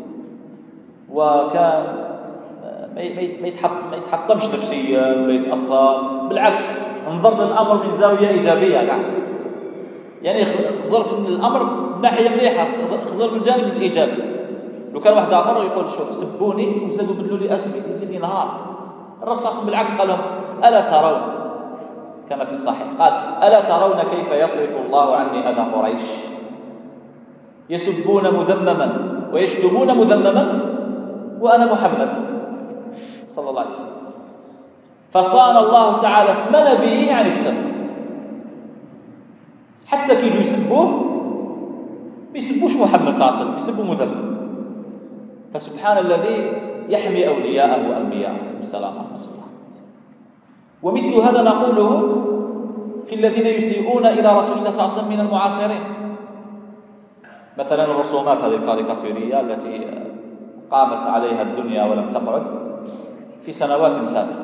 S1: وكان ما يتحطمش نفسيا ولا يتأثر، بالعكس انظر للأمر من زاوية إيجابية يعني خزر في الأمر من ناحية مليحة، خزر من الجانب الإيجابي. لو كان واحد آخر يقول شوف سبوني وزادوا بدلوا لي اسمي يزيد ينهار، الرسول بالعكس قال لهم ألا ترون، كما في الصحيح قال ألا ترون كيف يصرف الله عني أذى قريش، يسبون مذمما ويشتمون مذمما وأنا محمد صلى الله عليه وسلم. فصان الله تعالى اسم نبيه عن السب، حتى كي يجوا يسبوه ما يسبوش محمد صلى الله عليه وسلم، يسبوا مذمم. فسبحان الذي يحمي أولياءه وأنبياءه بالسلام ورحمة الله. ومثل هذا نقوله في الذين يسيئون إلى رسول الله صلى الله عليه وسلم من المعاصرين. مثلا الرسومات هذه الكاريكاتيرية التي قامت عليها الدنيا ولم تقعد في سنوات سابقة،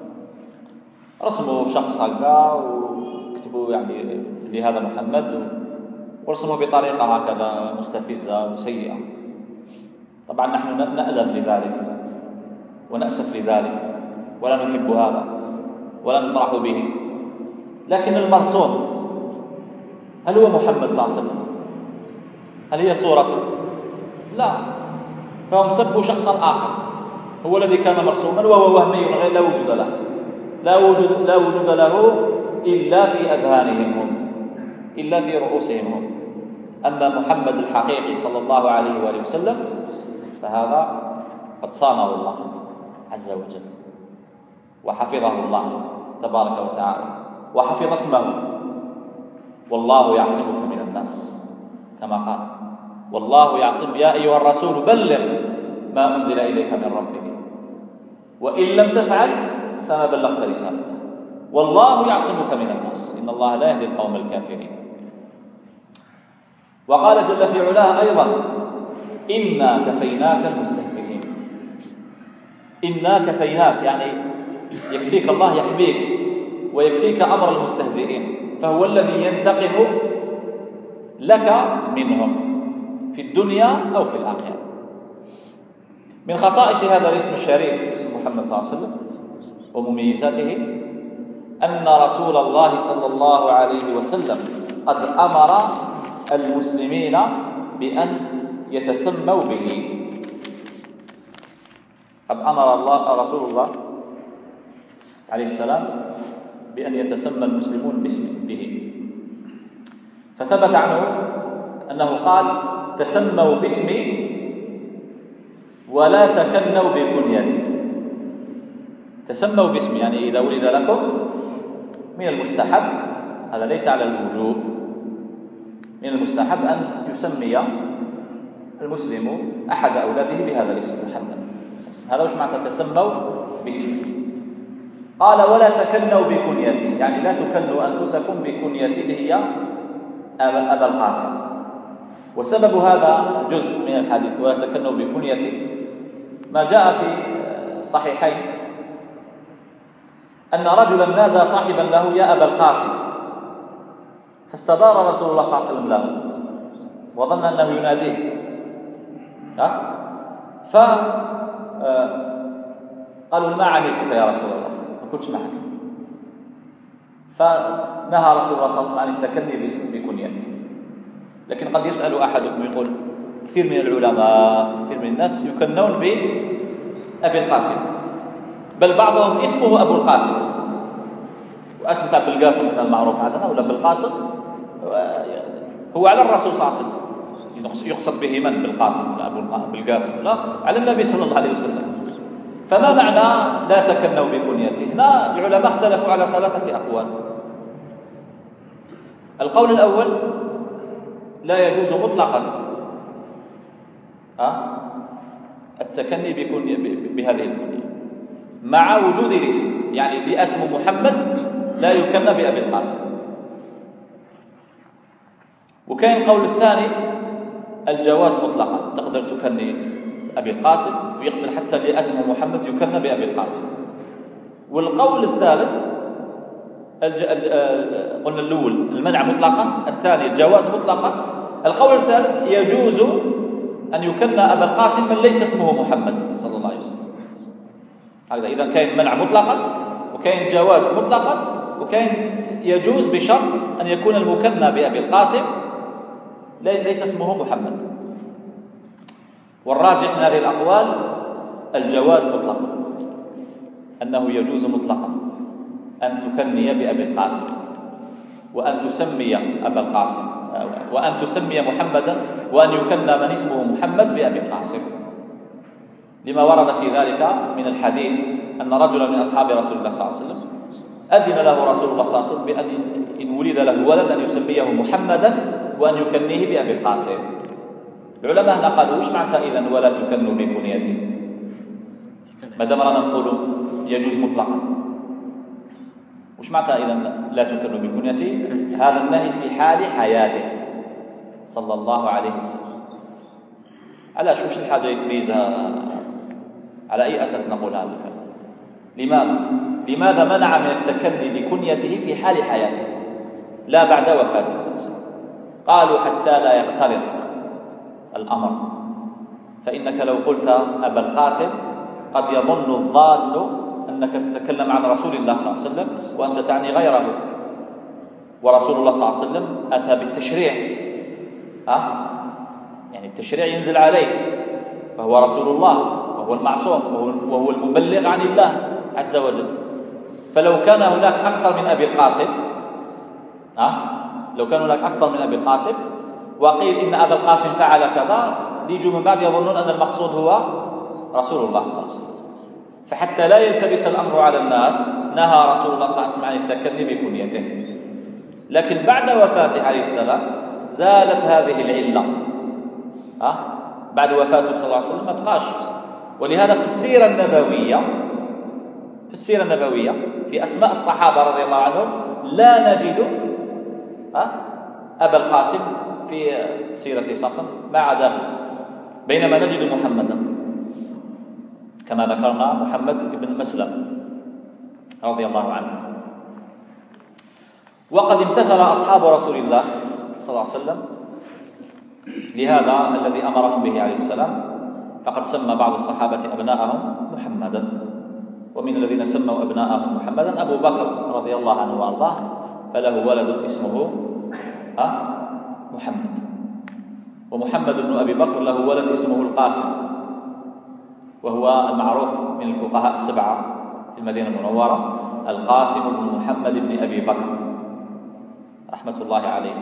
S1: رسموا شخص هكذا وكتبوا يعني لهذا محمد ورسموا بطريقة هكذا مستفزة وسيئة. طبعا نحن نألم لذلك ونأسف لذلك ولا نحب هذا ولا نفرح به. لكن المرسوم هل هو محمد صلى الله عليه وسلم؟ هل هي صورته؟ لا، فهم سبوا شخصا آخر هو الذي كان مرسوما وهو وهمي لا وجود له، لا وجود له إلا في أذهانهم هم، إلا في رؤوسهم هم. أما محمد الحقيقي صلى الله عليه وآله وسلم فهذا قد صانه الله عز وجل وحفظه الله تبارك وتعالى وحفظ اسمه. والله يعصمك من الناس كما قال، والله يعصم يا أيها الرسول بلغ ما أنزل إليك من ربك وإن لم تفعل فما بلغت رسالته والله يعصمك من الناس إن الله لا يهدي القوم الكافرين. وقال جل في علاه أيضا إنا كفيناك المستهزئين. إنا كفيناك يعني يكفيك الله، يحميك ويكفيك أمر المستهزئين، فهو الذي ينتقم لك منهم في الدنيا أو في الآخرة. من خصائص هذا الاسم الشريف اسم محمد صلى الله عليه وسلم ومميزاته أن رسول الله صلى الله عليه وسلم قد أمر المسلمين بأن يتسموا به. قد أمر الله رسول الله عليه السلام بأن يتسمى المسلمون به، فثبت عنه أنه قال تسموا باسمي ولا تكنوا بكنيتي. تسموا باسمي يعني إذا ولد لكم من المستحب، هذا ليس على الوجوب، من المستحب أن يسمي المسلم أحد أولاده بهذا الاسم محمد. هذا وش معنى تسموا باسمي؟ قال ولا تكنوا بكنيتي يعني لا تكنوا أنفسكم بكنيتي اللي هي أبا القاسم. وسبب هذا جزء من الحديث ولا تكنوا بكنيتي ما جاء في الصحيحين أن رجلا نادى صاحبا له يا أبا القاسم، فاستدار رسول الله صلى الله عليه وسلم له وظن أنه يناديه، فقالوا ما عنيتك يا رسول الله ما كنتش معك، فنهى رسول الله صلى الله عليه وسلم عن التكني بكنيته. لكن قد يسأل أحدكم يقول كثير من العلماء كثير من الناس يكنون بأبي القاسم، بل بعضهم اسمه أبو القاسم، واسم أبو القاسم من المعروف عندنا ولا أبو القاسم هو على الرسول صلى الله عليه وسلم، يقصد به من بالقاسم لا أبو القاسم لا على النبي صلى الله عليه وسلم. فما معنى لا تكنوا بكنيته؟ هنا العلماء اختلفوا على 3 أقوال. القول الأول لا يجوز مطلقا التكني بهذه الكنية مع وجود الاسم، يعني باسم محمد لا يكنى بأبي القاسم. وكاين قول الثاني الجواز مطلقا، تقدر تكني أبي القاسم ويقدر حتى باسم محمد يكنى بأبي القاسم. والقول الثالث قلنا الأول المنع مطلقا، الثاني الجواز مطلقا، القول الثالث يجوز أن يكنى أبا القاسم من ليس اسمه محمد صلى الله عليه وسلم. هذا إذا كان منع مطلقا وكاين جواز مطلقا وكاين يجوز بشرط أن يكون المكنى بأبي القاسم ليس اسمه محمد. والراجح من هذه الأقوال الجواز مطلقا، أنه يجوز مطلقا أن تكني بأبي القاسم وأن تسمي أبا القاسم وأن تسمي محمدا وأن يكنى من اسمه محمد بأبي القاسم، لما ورد في ذلك من الحديث أن رجلا من أصحاب رسول الله صلى الله عليه وسلم أذن له رسول الله صلى الله عليه وسلم بأن إن ولد له ولد أن يسميه محمدا وأن يكنيه بأبي القاسم. العلماء هنا قالوا وش معنى إذن ولا تكنوا بكنيته؟ ما دام رانا نقول يجوز مطلقا، وش معنى إذن لا تكنوا بكنيته؟ هذا النهي في حال حياته صلى الله عليه وسلم. على شوش الحاجة يتميزها؟ على أي أساس نقول هذا الكلام؟ لماذا منع من التكني بكنيته في حال حياته لا بعد وفاته صلى الله عليه وسلم؟ قالوا حتى لا يختلط الأمر، فإنك لو قلت أبا القاسم قد يظن الظان أنك تتكلم عن رسول الله صلى الله عليه وسلم وأنت تعني غيره، ورسول الله صلى الله عليه وسلم أتى بالتشريع، يعني التشريع ينزل عليه، فهو رسول الله وهو المعصوم وهو المبلغ عن الله عز وجل. فلو كان هناك أكثر من أبي القاسم لو كان هناك أكثر من أبي القاسم وقيل إن أبا القاسم فعل كذا يجوا من بعد يظنون أن المقصود هو رسول الله صلى الله عليه وسلم. فحتى لا يلتبس الأمر على الناس نهى رسول الله صلى الله عليه وسلم عن التكني بكنيته. لكن بعد وفاته عليه السلام زالت هذه العلة. بعد وفاته صلى الله عليه وسلم ما بقاش. ولهذا في السيرة النبوية في أسماء الصحابة رضي الله عنهم لا نجد أبا القاسم في سيرته صلى الله عليه وسلم ما عداه، بينما نجد محمدا كما ذكرنا محمد بن مسلم رضي الله عنه. وقد امتثل أصحاب رسول الله صلى الله عليه وسلم لهذا الذي أمرهم به عليه السلام، فقد سمى بعض الصحابة أبناءهم محمدا، ومن الذين سموا أبناءهم محمدا أبو بكر رضي الله عنه وأرضاه، فله ولد اسمه محمد. ومحمد بن أبي بكر له ولد اسمه القاسم، وهو المعروف من الفقهاء السبعة في المدينة المنورة، القاسم بن محمد بن أبي بكر رحمة الله عليه.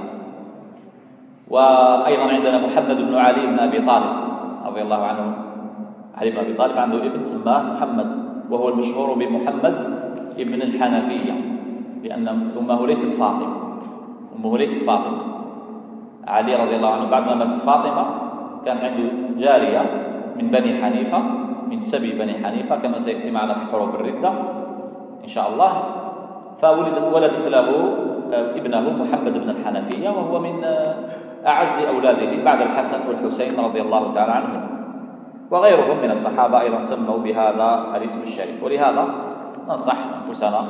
S1: وأيضا عندنا محمد بن علي بن أبي طالب رضي الله عنه. علي بن أبي طالب عنده ابن سماه محمد، وهو المشهور بمحمد ابن الحنفية، لأن أمه ليست فاطمة. علي رضي الله عنه بعد ما ماتت فاطمة كانت عنده جارية من بني حنيفة، من سبي بني حنيفة، كما سيأتي معنا في حروب الردة إن شاء الله. فولدت له ابنه محمد بن الحنفية، وهو من أعز أولاده بعد الحسن والحسين رضي الله تعالى عنهم. وغيرهم من الصحابة أيضا سموا بهذا الاسم الشريف. ولهذا ننصح أنفسنا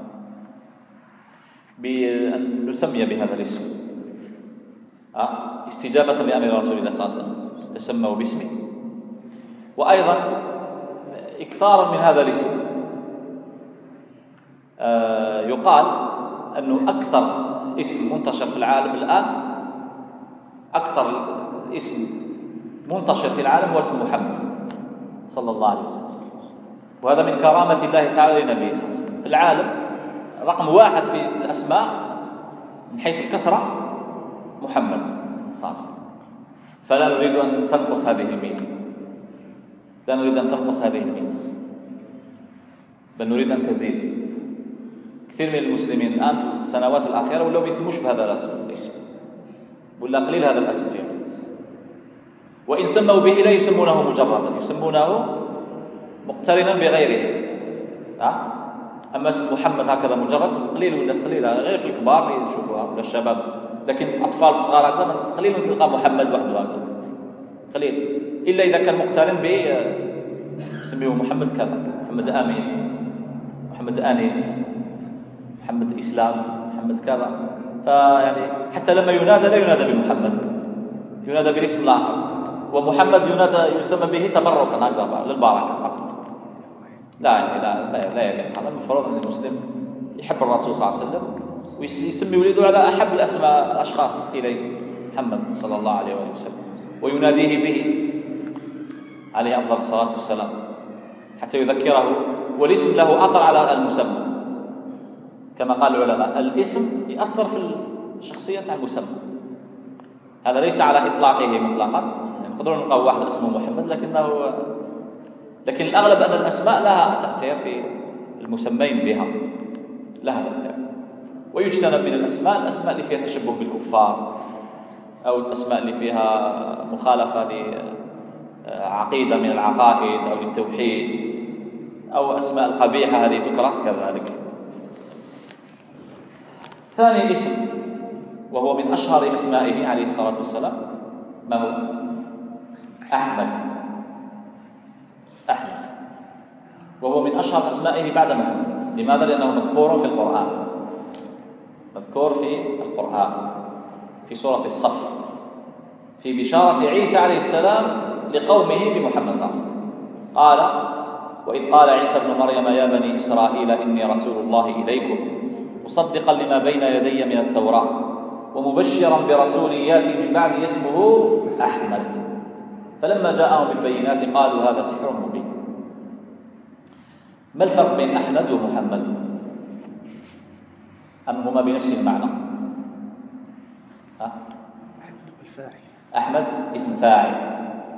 S1: بأن نسمي بهذا الاسم استجابة لأمر رسول الله صلى الله عليه وسلم، تسموا باسمه. وأيضا إكثارا من هذا الاسم يقال أنه أكثر اسم منتشر في العالم الآن، أكثر اسم منتشر في العالم هو اسم محمد صلى الله عليه وسلم. وهذا من كرامة الله تعالى لنبيه صلى الله عليه وسلم. في العالم رقم واحد في الأسماء من حيث الكثرة محمد صلى الله عليه وسلم. فلا نريد أن تنقص هذه الميزة، بل نريد أن تزيد. كثير من المسلمين الآن في السنوات الأخيرة ولو بيسموش بهذا الاسم، ولا قليل هذا الاسم فيهم. وإن سموا به لا يسمونه مجردا، يسمونه مقترنا بغيره. أما اسم محمد هكذا مجرد قليل ولا قليل، غير في الكبار يشوفوها ولا الشباب، لكن أطفال صغار هكذا قليل أن تلقى محمد وحده هكذا، قليل، إلا إذا كان مقترن ب يسميه محمد كذا، محمد آمين، محمد آنيس، محمد إسلام، محمد كذا. فيعني حتى لما ينادى لا ينادى بمحمد، ينادى بالاسم الآخر. ومحمد يسمى به تبركا هكذا للبركة فقط. لا يعني هذا المفروض أن المسلم يحب الرسول صلى الله عليه وسلم ويسمي ولده على أحب الأسماء الأشخاص إليه، محمد صلى الله عليه وسلم، ويناديه به عليه أفضل الصلاة والسلام حتى يذكره. والاسم له أثر على المسمى، كما قال العلماء الاسم يأثر في الشخصية على المسمى. هذا ليس على إطلاقه مطلقا، نقدر نلقى واحد اسمه محمد، لكن الأغلب أن الأسماء لها تأثير في المسمين بها، لها تأثير. ويجتنب من الأسماء اللي فيها تشبه بالكفار، أو الأسماء اللي فيها مخالفة لعقيدة من العقائد أو للتوحيد، أو أسماء القبيحة هذه تكره كذلك. ثاني اسم وهو من أشهر أسمائه عليه الصلاة والسلام ما هو؟ أحمد، وهو من أشهر أسمائه بعد محمد. لماذا؟ لأنه مذكور في القرآن في سورة الصف في بشارة عيسى عليه السلام لقومه بمحمد صلى الله عليه وسلم. قال: وإذ قال عيسى ابن مريم يا بني إسرائيل إني رسول الله إليكم مصدقا لما بين يدي من التوراة ومبشرا برسول ياتي من بعد اسمه أحمد. فلما جاءهم بالبينات قالوا هذا سحر مبين. ما الفرق بين أحمد ومحمد؟ أم هما بنفس المعنى؟ أحمد اسم فاعل،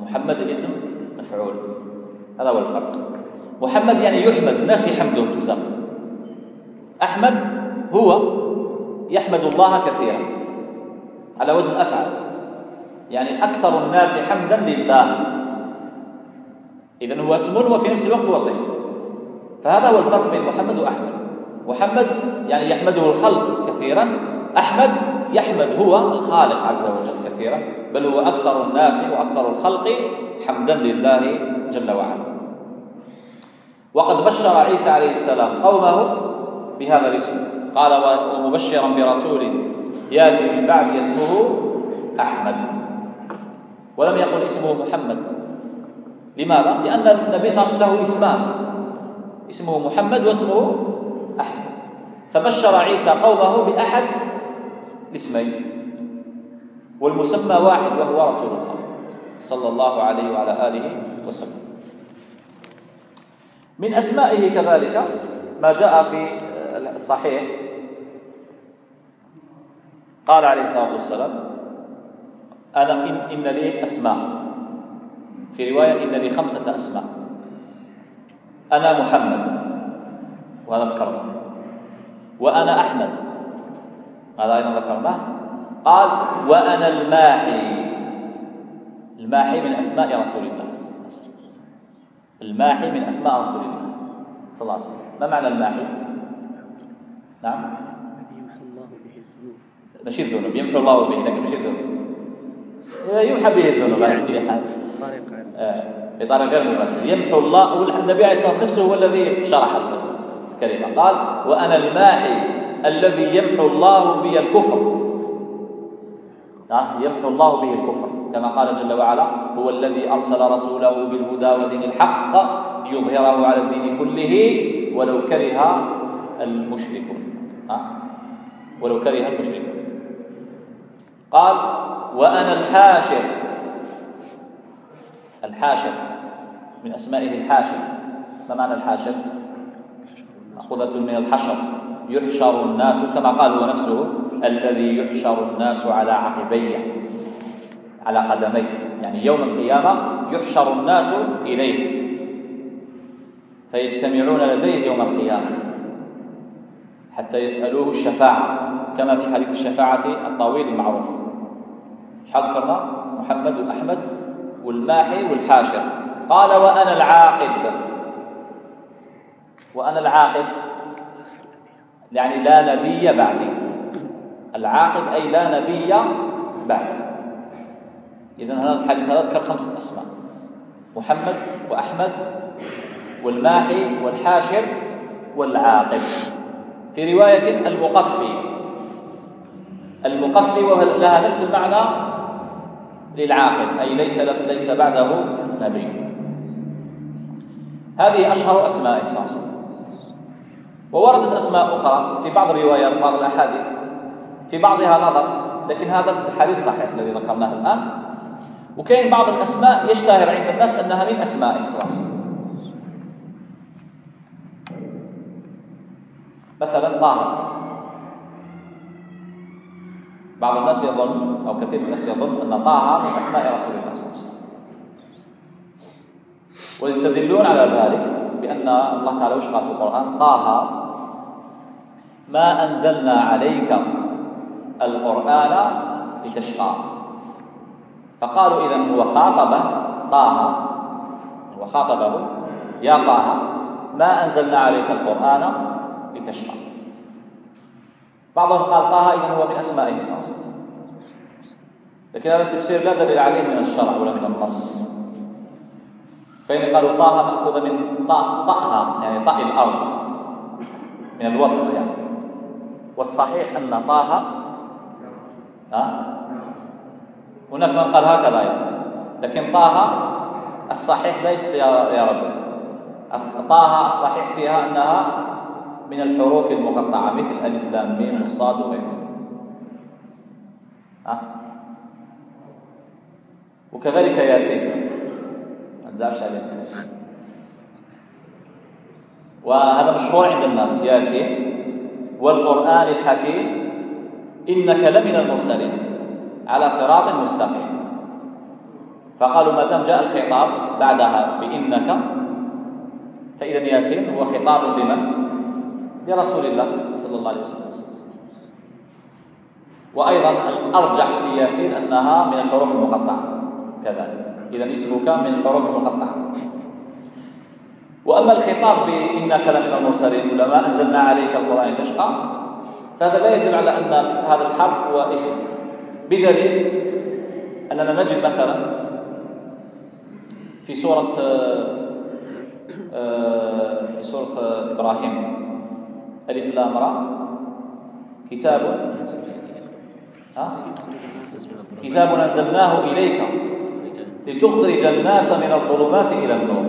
S1: ومحمد الاسم مفعول. هذا هو الفرق. محمد يعني يحمد، الناس يحمدوه بزاف. أحمد هو يحمد الله كثيرا على وزن أفعل، يعني أكثر الناس حمدا لله. إذن هو اسم وفي نفس الوقت هو صفة. فهذا هو الفرق بين محمد وأحمد. محمد يعني يحمده الخلق كثيرا، أحمد يحمد هو الخالق عز وجل كثيرا، بل هو أكثر الناس وأكثر الخلق حمدا لله جل وعلا. وقد بشر عيسى عليه السلام قومه بهذا الاسم، قال ومبشرا برسول ياتي من بعد اسمه أحمد، ولم يقل اسمه محمد. لماذا؟ لأن النبي صلى الله عليه وسلم له اسمان، اسمه محمد واسمه أحمد، فبشر عيسى قومه بأحد الاسمين، والمسمى واحد وهو رسول الله صلى الله عليه وعلى آله وسلم. من أسمائه كذلك ما جاء في الصحيح، قال عليه الصلاة والسلام أنا إن لي أسماء، في رواية إن لي 5 أسماء. أنا محمد وهذا ذكرناه، وأنا أحمد هذا أيضا ذكرناه. قال وأنا الماحي، الماحي من أسماء رسول الله، الماحي من أسماء رسول الله صلى الله عليه وسلم. ما معنى الماحي؟ نعم،
S2: يمحو الله به الذنوب.
S1: ماشي الذنوب، يمحو الله به، لكن ماشي الذنوب، يمحى به الذنوب على كل حال بطريقة غير مباشرة. يمحو الله، والنبي عليه الصلاة والسلام نفسه هو الذي شرح الكلمة، قال وأنا الماحي الذي يمحو الله به الكفر، يمحو الله به الكفر، كما قال جل وعلا هو الذي أرسل رسوله بالهدى ودين الحق ليظهره على الدين كله ولو كره المشركون. ولو كره المشركون. قال وأنا الحاشر، الحاشر من أسمائه الحاشر. ما معنى الحاشر؟ مأخوذة من الحشر، يحشر الناس، كما قال هو نفسه الذي يحشر الناس على عقبيه، على قدميه، يعني يوم القيامة يحشر الناس إليه فيجتمعون لديه يوم القيامة حتى يسألوه الشفاعة، كما في حديث الشفاعة الطويل المعروف. شحال ذكرنا؟ محمد وأحمد والماحي والحاشر. قال وأنا العاقب، وأنا العاقب يعني لا نبي بعدي، العاقب أي لا نبي بعدي. إذن هذا الحديث هذا ذكر 5 أسماء: محمد وأحمد والماحي والحاشر والعاقب. في رواية المقفي، المقفي ولها نفس المعنى للعاقب، أي ليس بعده نبي. هذه أشهر أسماء صلى الله عليه وسلم. ووردت أسماء أخرى في بعض الروايات، بعض الأحاديث في بعضها نظر، لكن هذا الحديث صحيح الذي ذكرناه الآن. وكاين بعض الأسماء يشتهر عند الناس أنها من أسمائه صلى الله عليه وسلم، مثلا طه. بعض الناس يظن أو كثير من الناس يظن أن طه من أسماء رسول الله صلى الله عليه وسلم، ويستدلون على ذلك بأن الله تعالى وش قال في القرآن: طه ما أنزلنا عليك القرآن لتشقى. فقالوا إذن هو خاطبه طه، هو خاطبه يا طه ما أنزلنا عليك القرآن لتشقى. بعضهم قال طه إذن هو من أسمائه صلى الله عليه وسلم، لكن هذا التفسير لا دليل عليه من الشرع ولا من النص. فإن قالوا طه مأخوذ من طأها، يعني طأ الأرض من الوطن يعني. والصحيح أن طه هناك من قال هكذا يعني. لكن طه الصحيح ليس يا رجل، طه الصحيح فيها أنها من الحروف المقطعة مثل ألف لام ميم وصاد وغيره. وكذلك ياسين، ما تزعلش عليك ياسين، وهذا مشهور عند الناس ياسين والقرآن الحكيم إنك لمن المرسلين على صراط مستقيم. فقالوا ما دام جاء الخطاب بعدها بإنك، فإذا ياسين هو خطاب لمن؟ لرسول الله صلى الله عليه وسلم. وأيضا الأرجح في ياسين أنها من الحروف المقطعة كذلك، إذا اسمك من الحروف المقطعة. وأما الخطاب بإنك لمن المرسلين ولما أنزلنا عليك القرآن تشقى، فهذا لا يدل على أن هذا الحرف هو اسم، بدليل أننا نجد مثلا في سورة إبراهيم ألف لام را كتاب أنزلناه إليك لتخرج الناس من الظلمات إلى النور.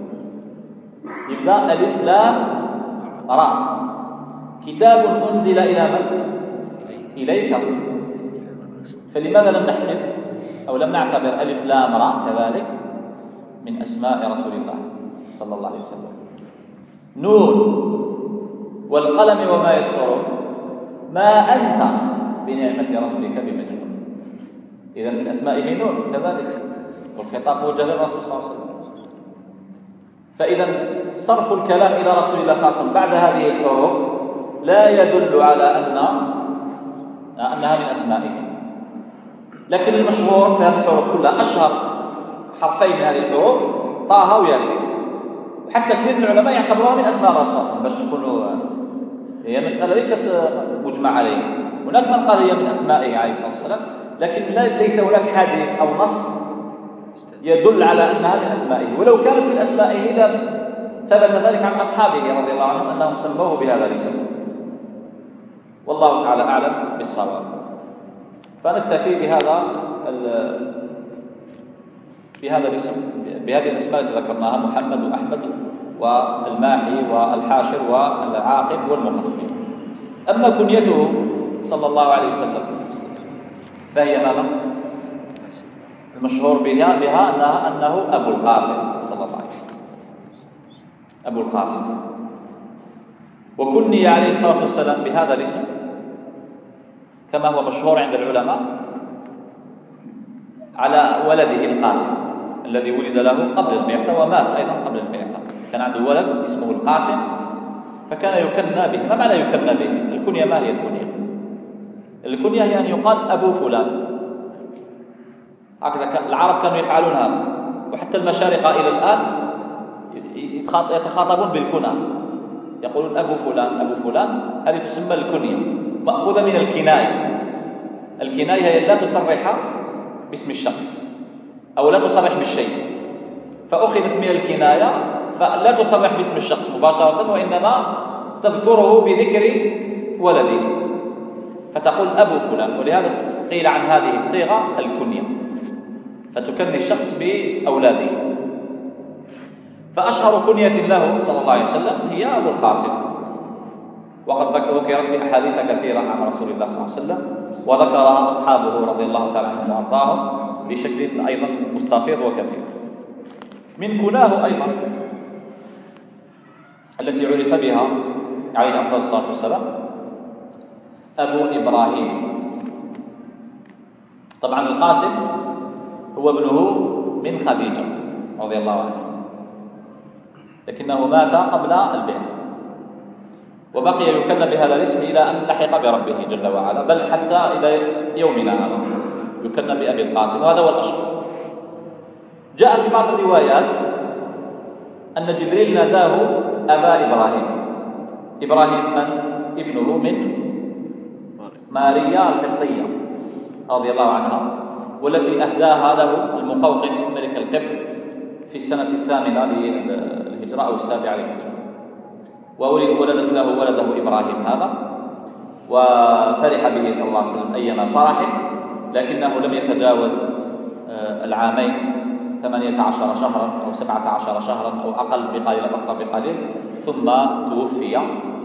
S1: يبدأ ألف لام را، كتاب أنزل إلى من؟ إليك. فلماذا لم نحسب أو لم نعتبر ألف لام را كذلك من أسماء رسول الله صلى الله عليه وسلم؟ نون والقلم وما يسطرون ما أنت بنعمة ربك بمجنون. إذا من أسمائه نون كذلك، والخطاب موجه للرسول صلى الله عليه وسلم. فإذا صرف الكلام إلى رسول الله صلى الله عليه وسلم بعد هذه الحروف لا يدل على أنها من أسمائه. لكن المشهور في هذه الحروف كلها، أشهر حرفين من هذه الحروف طه وياسين، وحتى كثير من العلماء يعتبروها من أسماء الرسول صلى الله عليه وسلم، باش نكونوا هي مسألة ليست مجمع عليها. هناك من قال هي من أسمائه عليه الصلاة والسلام، لكن ليس هناك حديث أو نص يدل على أنها من أسمائه. ولو كانت من أسمائه ثبت ذلك عن أصحابه رضي الله عنهم أنهم سموه بهذا الاسم. والله تعالى أعلم بالصواب. فنكتفي بهذا الاسم، بهذه الأسماء التي ذكرناها: محمد وأحمد والماحي والحاشر والعاقب والمقفل. أما كنيته صلى الله عليه وسلم فهي ماذا؟ المشهور بها أنه أبو القاسم صلى الله عليه وسلم، أبو القاسم. وكني عليه الصلاة والسلام بهذا الاسم كما هو مشهور عند العلماء على ولده القاسم الذي ولد له قبل البعثة ومات أيضا قبل البعثة. كان عنده ولد اسمه القاسم فكان يكنى به. ما معنى يكنى به؟ الكنية ما هي الكنية؟ الكنية هي أن يقال أبو فلان. هكذا العرب كانوا يفعلون هذا، وحتى المشارقة إلى الآن يتخاطبون بالكنى، يقولون أبو فلان أبو فلان. هذه تسمى الكنية، مأخوذة من الكناية. الكناية هي لا تصرح باسم الشخص أو لا تصرح بالشيء، فأخذت من الكناية فلا تصرح باسم الشخص مباشرة، وإنما تذكره بذكر ولده، فتقول أبو فلان. ولهذا قيل عن هذه الصيغة الكنية، فتكني الشخص بأولاده. فأشهر كنية له صلى الله عليه وسلم هي أبو القاسم، وقد ذكرت في أحاديث كثيرة عن رسول الله صلى الله عليه وسلم، وذكرها أصحابه رضي الله تعالى عنهم وأرضاهم بشكل أيضا مستفيض وكثير. من كناه أيضا التي عرف بها عليه أفضل الصلاة والسلام أبو إبراهيم. طبعا القاسم هو ابنه من خديجة رضي الله عنها، لكنه مات قبل البعثة، وبقي يكنى بهذا الاسم إلى أن لحق بربه جل وعلا، بل حتى إلى يومنا هذا يكنى بأبي القاسم، وهذا هو الأشهر. جاء في بعض الروايات أن جبريل ناداه أبا إبراهيم. إبراهيم من؟ ابنه من ماريا القبطية رضي الله عنها، والتي أهداها له المقوقس ملك القبط في السنة 8 للهجرة أو 7 للهجرة، وولدت له ولده إبراهيم هذا، وفرح به صلى الله عليه وسلم أيما فرح، لكنه لم يتجاوز العامين 18 شهرا أو 17 شهرا أو أقل بقليل أو أكثر بقليل، ثم توفي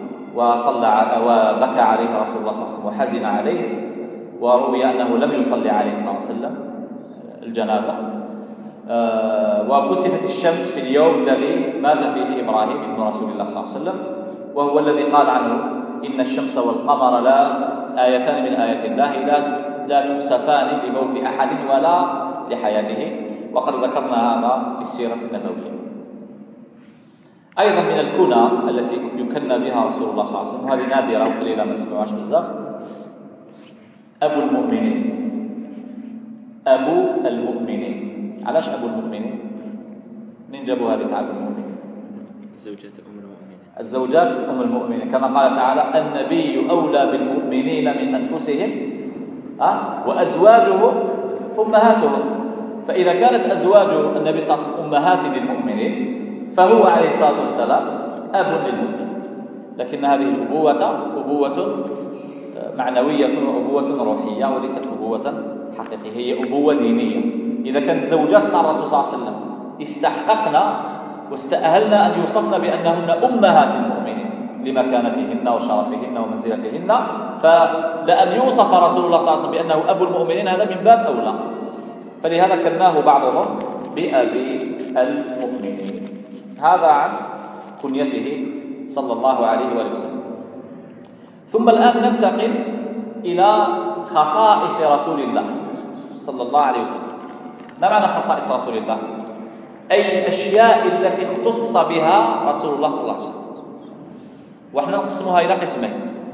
S1: وبكى عليه رسول الله صلى الله عليه وسلم وحزن عليه، وروي أنه لم يصلي عليه صلى الله عليه وسلم الجنازة. وكسفت الشمس في اليوم الذي مات فيه إبراهيم ابن رسول الله صلى الله عليه وسلم، وهو الذي قال عنه: إن الشمس والقمر لا آيتان من آيات الله لا تكسفان لموت أحد ولا لحياته. وقد ذكرنا هذا في السيرة النبوية. أيضا من الكنى التي يكنى بها رسول الله صلى الله عليه وسلم، وهذه نادرة وقليلة ما سمعوهاش بزاف، أبو المؤمنين. أبو المؤمنين. علاش أبو المؤمنين؟ من جابوا هذه أبو المؤمنين؟ الزوجات أم المؤمنين، كما قال تعالى: النبي أولى بالمؤمنين من أنفسهم وأزواجه أمهاتهم. فإذا كانت أزواج النبي صلى الله عليه وسلم أمهات للمؤمنين فهو عليه الصلاة والسلام أب للمؤمنين. لكن هذه الأبوة أبوة معنوية وأبوة روحية وليست أبوة حقيقية، هي أبوة دينية. إذا كانت الزوجات تاع الرسول صلى الله عليه وسلم استحققنا واستأهلنا أن يوصفن بأنهن أمهات المؤمنين لمكانتهن وشرفهن ومنزلتهن، فلأن يوصف رسول الله صلى الله عليه وسلم بأنه أبو المؤمنين هذا من باب أولى. فلهذا كناه بعضهم بأبي المؤمنين. هذا عن كنيته صلى الله عليه وآله وسلم. ثم الآن ننتقل إلى خصائص رسول الله صلى الله عليه وسلم. ما معنى خصائص رسول الله؟ أي الأشياء التي اختص بها رسول الله صلى الله عليه وسلم. وإحنا نقسمها إلى قسمين: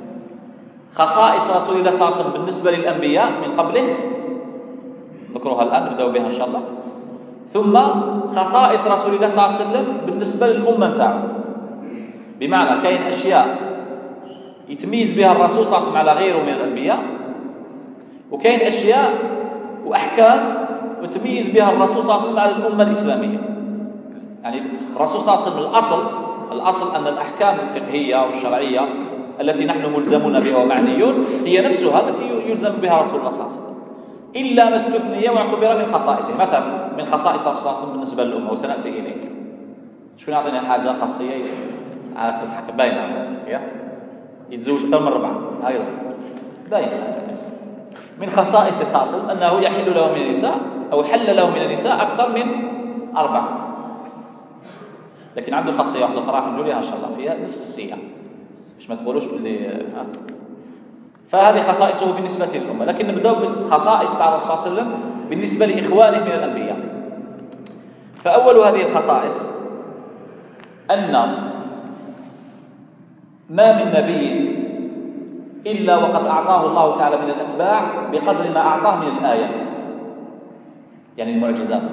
S1: خصائص رسول الله صلى الله عليه وسلم بالنسبة للأنبياء من قبله، نذكرها الآن نبدأ بها إن شاء الله. ثم خصائص رسول الله صلى الله عليه وسلم بالنسبة للأمة نتاعو. بمعنى كاين أشياء يتميز بها الرسول صلى الله عليه وسلم على غيره من الأنبياء، وكاين أشياء وأحكام يتميز بها الرسول صلى الله عليه وسلم على الأمة الإسلامية. يعني الرسول صلى الله عليه وسلم الأصل أن الأحكام الفقهية والشرعية التي نحن ملزمون بها ومعنيون هي نفسها التي يلزم بها رسول الله صلى الله عليه وسلم، إلا ما استثني واعتبر من خصائصه. مثلا من خصائص رسول الله صلى الله عليه وسلم بالنسبة للأمة، وسنأتي إليه. شكون يعطينا حاجة خاصية على تضحك باينة يتزوج أكثر من 4 أيضا باينة. من خصائص صلى الله عليه وسلم أنه يحل له من النساء أو حل له من النساء أكثر من 4. لكن عنده خاصية واحدة أخرى نقولها إن شاء الله فيها نفس الشيء، مش ما تقولوش باللي فهذه خصائصه بالنسبة للأمة. لكن نبدأ بالخصائص تاع الرسول صلى الله عليه وسلم بالنسبة لإخوانه من الأنبياء. فأول هذه الخصائص أن ما من نبي إلا وقد أعطاه الله تعالى من الأتباع بقدر ما أعطاه من الآيات، يعني المعجزات.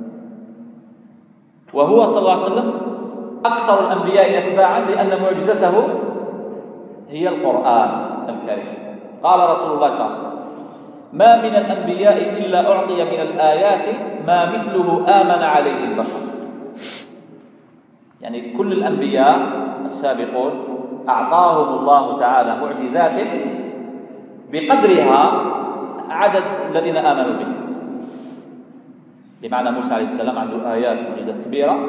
S1: وهو صلى الله عليه وسلم أكثر الأنبياء أتباعا لأن معجزته هي القرآن الكريم. قال رسول الله صلى الله عليه وسلم: ما من الأنبياء إلا أعطي من الآيات ما مثله آمن عليه البشر. يعني كل الأنبياء السابقون أعطاهم الله تعالى معجزات بقدرها عدد الذين آمنوا به. بمعنى موسى عليه السلام عنده آيات معجزات كبيرة،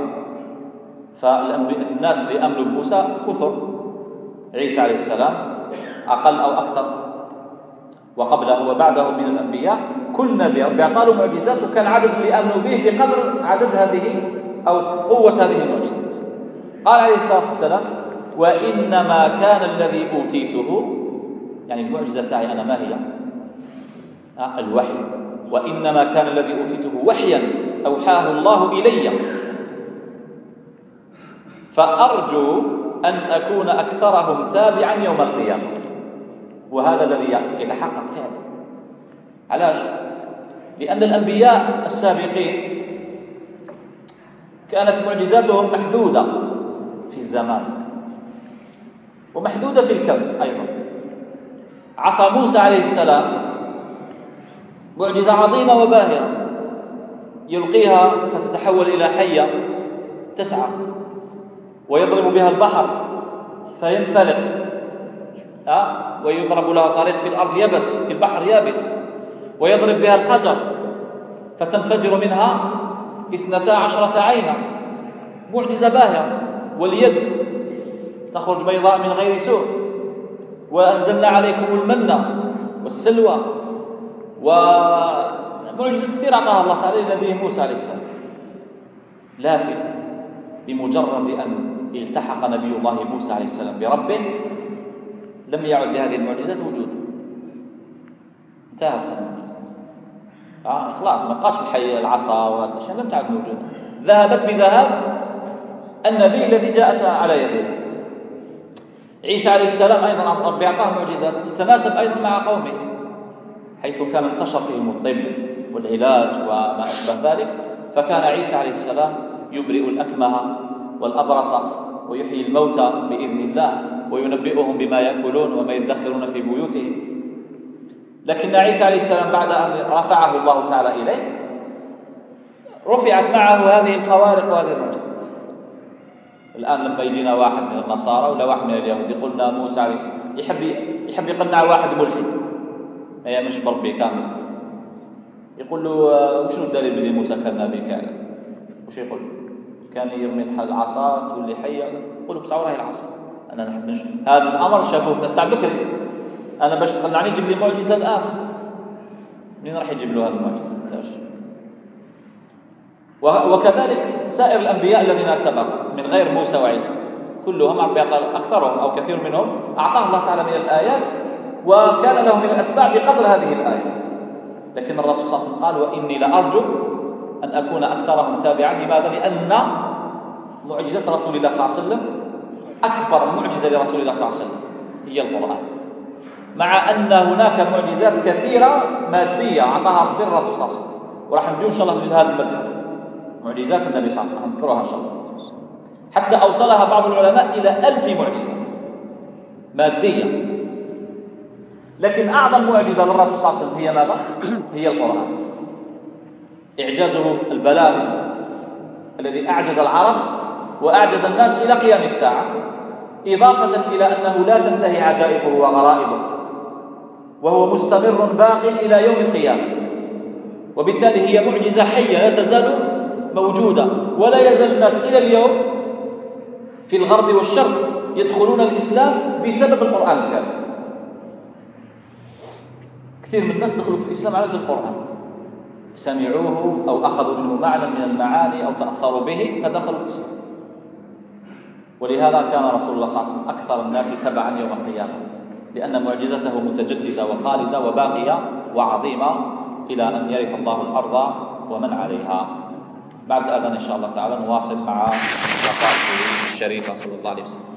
S1: فالناس اللي آمنوا بموسى كثر. عيسى عليه السلام أقل أو أكثر، وقبله وبعده من الأنبياء كل نبي ربي أعطاه له معجزات، وكان عدد اللي آمنوا به بقدر عدد هذه أو قوة هذه المعجزات. قال عليه الصلاة والسلام: وإنما كان الذي أوتيته، يعني المعجزة تاعي أنا ما هي؟ الوحي. وإنما كان الذي أوتيته وحيا أوحاه الله إلي، فأرجو أن أكون أكثرهم تابعا يوم القيامة. وهذا الذي يتحقق فعلا. علاش؟ لأن الأنبياء السابقين كانت معجزاتهم محدودة في الزمان ومحدودة في الكون أيضا. عصا موسى عليه السلام معجزة عظيمة وباهرة، يلقيها فتتحول إلى حية تسعى، ويضرب بها البحر فينفلق، ويضرب لها طريق في الأرض يبس، في البحر يابس، ويضرب بها الحجر فتنفجر منها 12 عينا. معجزة باهرة. واليد تخرج بيضاء من غير سوء. وأنزلنا عليكم المن والسلوى. ومعجزة كثيرة أعطاها الله تعالى لنبيه موسى عليه السلام. لكن بمجرد أن التحق نبي الله موسى عليه السلام بربه لم يعد لهذه المعجزات وجود، انتهت هذه المعجزات. خلاص ما بقاش الحي العصا وهذا الشيء لم تعد موجودة. ذهبت بذهاب النبي الذي جاءت على يديه. عيسى عليه السلام أيضا ربي أعطاه معجزات تتناسب أيضا مع قومه، حيث كان انتشر فيهم الطب والعلاج وما أشبه ذلك، فكان عيسى عليه السلام يبرئ الأكمه والأبرص ويحيي الموتى بإذن الله وينبئهم بما يأكلون وما يدخرون في بيوتهم. لكن عيسى عليه السلام بعد أن رفعه الله تعالى إليه رفعت معه هذه الخوارق وهذه المعجزات. الآن لما يجينا واحد من النصارى ولا واحد من اليهود يقولنا موسى عليه السلام يحب يقنع واحد ملحد ما يؤمنش بربي كامل، يقول له وشنو الدليل بلي موسى كان نبي فعلا؟ وش يقول؟ كان يرمي العصا تولي حيه، يقول له بصح وراهي العصا. انا نحب هذا الامر شافوه الناس تاع بكري، انا باش تقنعني جيب لي معجزه الان. منين راح يجيب له هذه المعجزه؟ وكذلك سائر الأنبياء الذين سبقوا من غير موسى وعيسى كلهم أكثرهم أو كثير منهم أعطاه الله تعالى من الآيات وكان له من الأتباع بقدر هذه الآيات. لكن الرسول صلى الله عليه وسلم قال وإني لأرجو أن أكون أكثرهم تابعا. لماذا؟ لأن معجزة رسول الله صلى الله عليه وسلم أكبر معجزة لرسول الله صلى الله عليه وسلم هي القرآن، مع أن هناك معجزات كثيرة مادية أعطاها ربي الرسول صلى الله عليه وسلم، وراح نجو إن شاء الله لهذا المبحث معجزات النبي صلى الله عليه وسلم نذكرها إن شاء الله، حتى أوصلها بعض العلماء إلى 1000 معجزة مادية. لكن أعظم معجزة للرسول صلى الله عليه وسلم هي ماذا؟ هي القرآن. إعجازه البلاغي الذي أعجز العرب وأعجز الناس إلى قيام الساعة، إضافة إلى أنه لا تنتهي عجائبه وغرائبه، وهو مستمر باق إلى يوم القيامة، وبالتالي هي معجزة حية لا تزال موجودة، ولا يزال الناس إلى اليوم في الغرب والشرق يدخلون الإسلام بسبب القرآن الكريم. كثير من الناس دخلوا في الإسلام على القرآن، سمعوه أو أخذوا منه معنى من المعاني أو تأثروا به فدخلوا الإسلام. ولهذا كان رسول الله صلى الله عليه وسلم أكثر الناس تبعا يوم القيامة، لأن معجزته متجددة وخالدة وباقية وعظيمة إلى أن يرث الله الأرض ومن عليها. بعد الأذان إن شاء الله تعالى نواصل مع خصائصه الشريفة صلى الله عليه وسلم.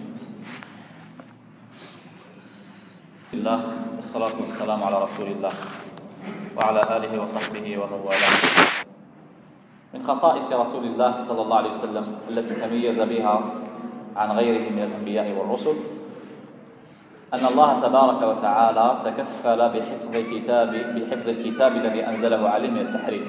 S1: الله والصلاة والسلام على رسول الله وعلى آله وصحبه ومن والاه. من خصائص رسول الله صلى الله عليه وسلم التي تميز بها عن غيره من الأنبياء والرسل أن الله تبارك وتعالى تكفل بحفظ الكتاب الذي أنزله عليه من التحريف،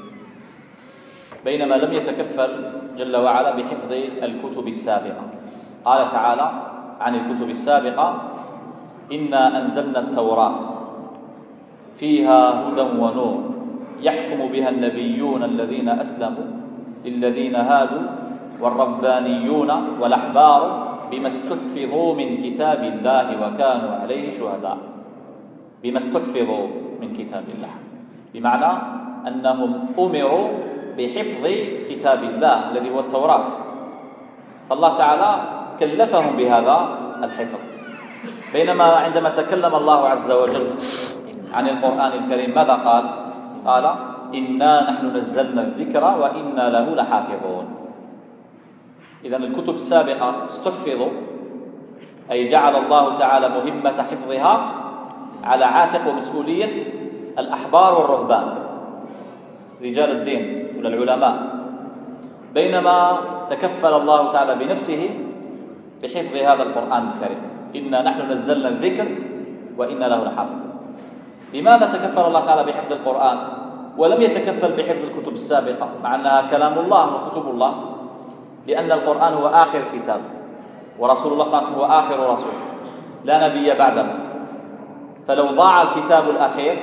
S1: بينما لم يتكفل جل وعلا بحفظ الكتب السابقة. قال تعالى عن الكتب السابقة إنا أنزلنا التوراة فيها هدى ونور يحكم بها النبيون الذين أسلموا للذين هادوا والربانيون والأحبار بما استحفظوا من كتاب الله وكانوا عليه شهداء. بما استحفظوا من كتاب الله بمعنى أنهم أمروا بحفظ كتاب الله الذي هو التوراة، فالله تعالى كلفهم بهذا الحفظ. بينما عندما تكلم الله عز وجل عن القرآن الكريم ماذا قال؟ قال إنا نحن نزلنا الذكر وإنا له لحافظون. إذن الكتب السابقة استحفظوا، أي جعل الله تعالى مهمة حفظها على عاتق ومسؤولية الأحبار والرهبان رجال الدين والعلماء، بينما تكفل الله تعالى بنفسه بحفظ هذا القرآن الكريم. إنا نحن نزلنا الذكر وإنا له لحافظون. لماذا تكفل الله تعالى بحفظ القرآن ولم يتكفل بحفظ الكتب السابقة مع أنها كلام الله وكتب الله؟ لأن القرآن هو آخر كتاب، ورسول الله صلى الله عليه وسلم هو آخر رسول، لا نبي بعده. فلو ضاع الكتاب الأخير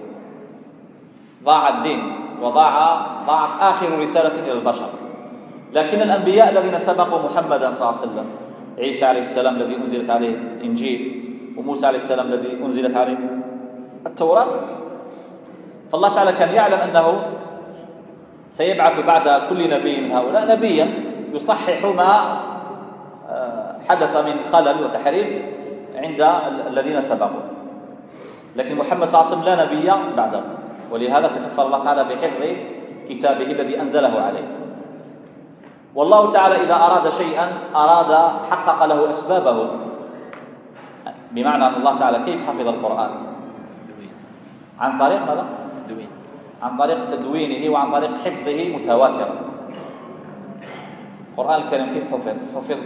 S1: ضاع الدين وضاعت آخر رسالة إلى البشر. لكن الأنبياء الذين سبقوا محمدا صلى الله عليه وسلم، عيسى عليه السلام الذي أنزلت عليه الإنجيل، وموسى عليه السلام الذي أنزلت عليه التوراة، فالله تعالى كان يعلم أنه سيبعث بعد كل نبي من هؤلاء نبيا يصحح ما حدث من خلل وتحريف عند الذين سبقوا. لكن محمد صلى الله عليه وسلم لا نبي بعده، ولهذا تكفل الله تعالى بحفظ كتابه الذي أنزله عليه. والله تعالى إذا أراد شيئا حقق له أسبابه، بمعنى أن الله تعالى كيف حفظ القرآن؟ عن طريق ماذا؟ عن طريق تدوينه وعن طريق حفظه متواترا. القرآن الكريم كيف حفظ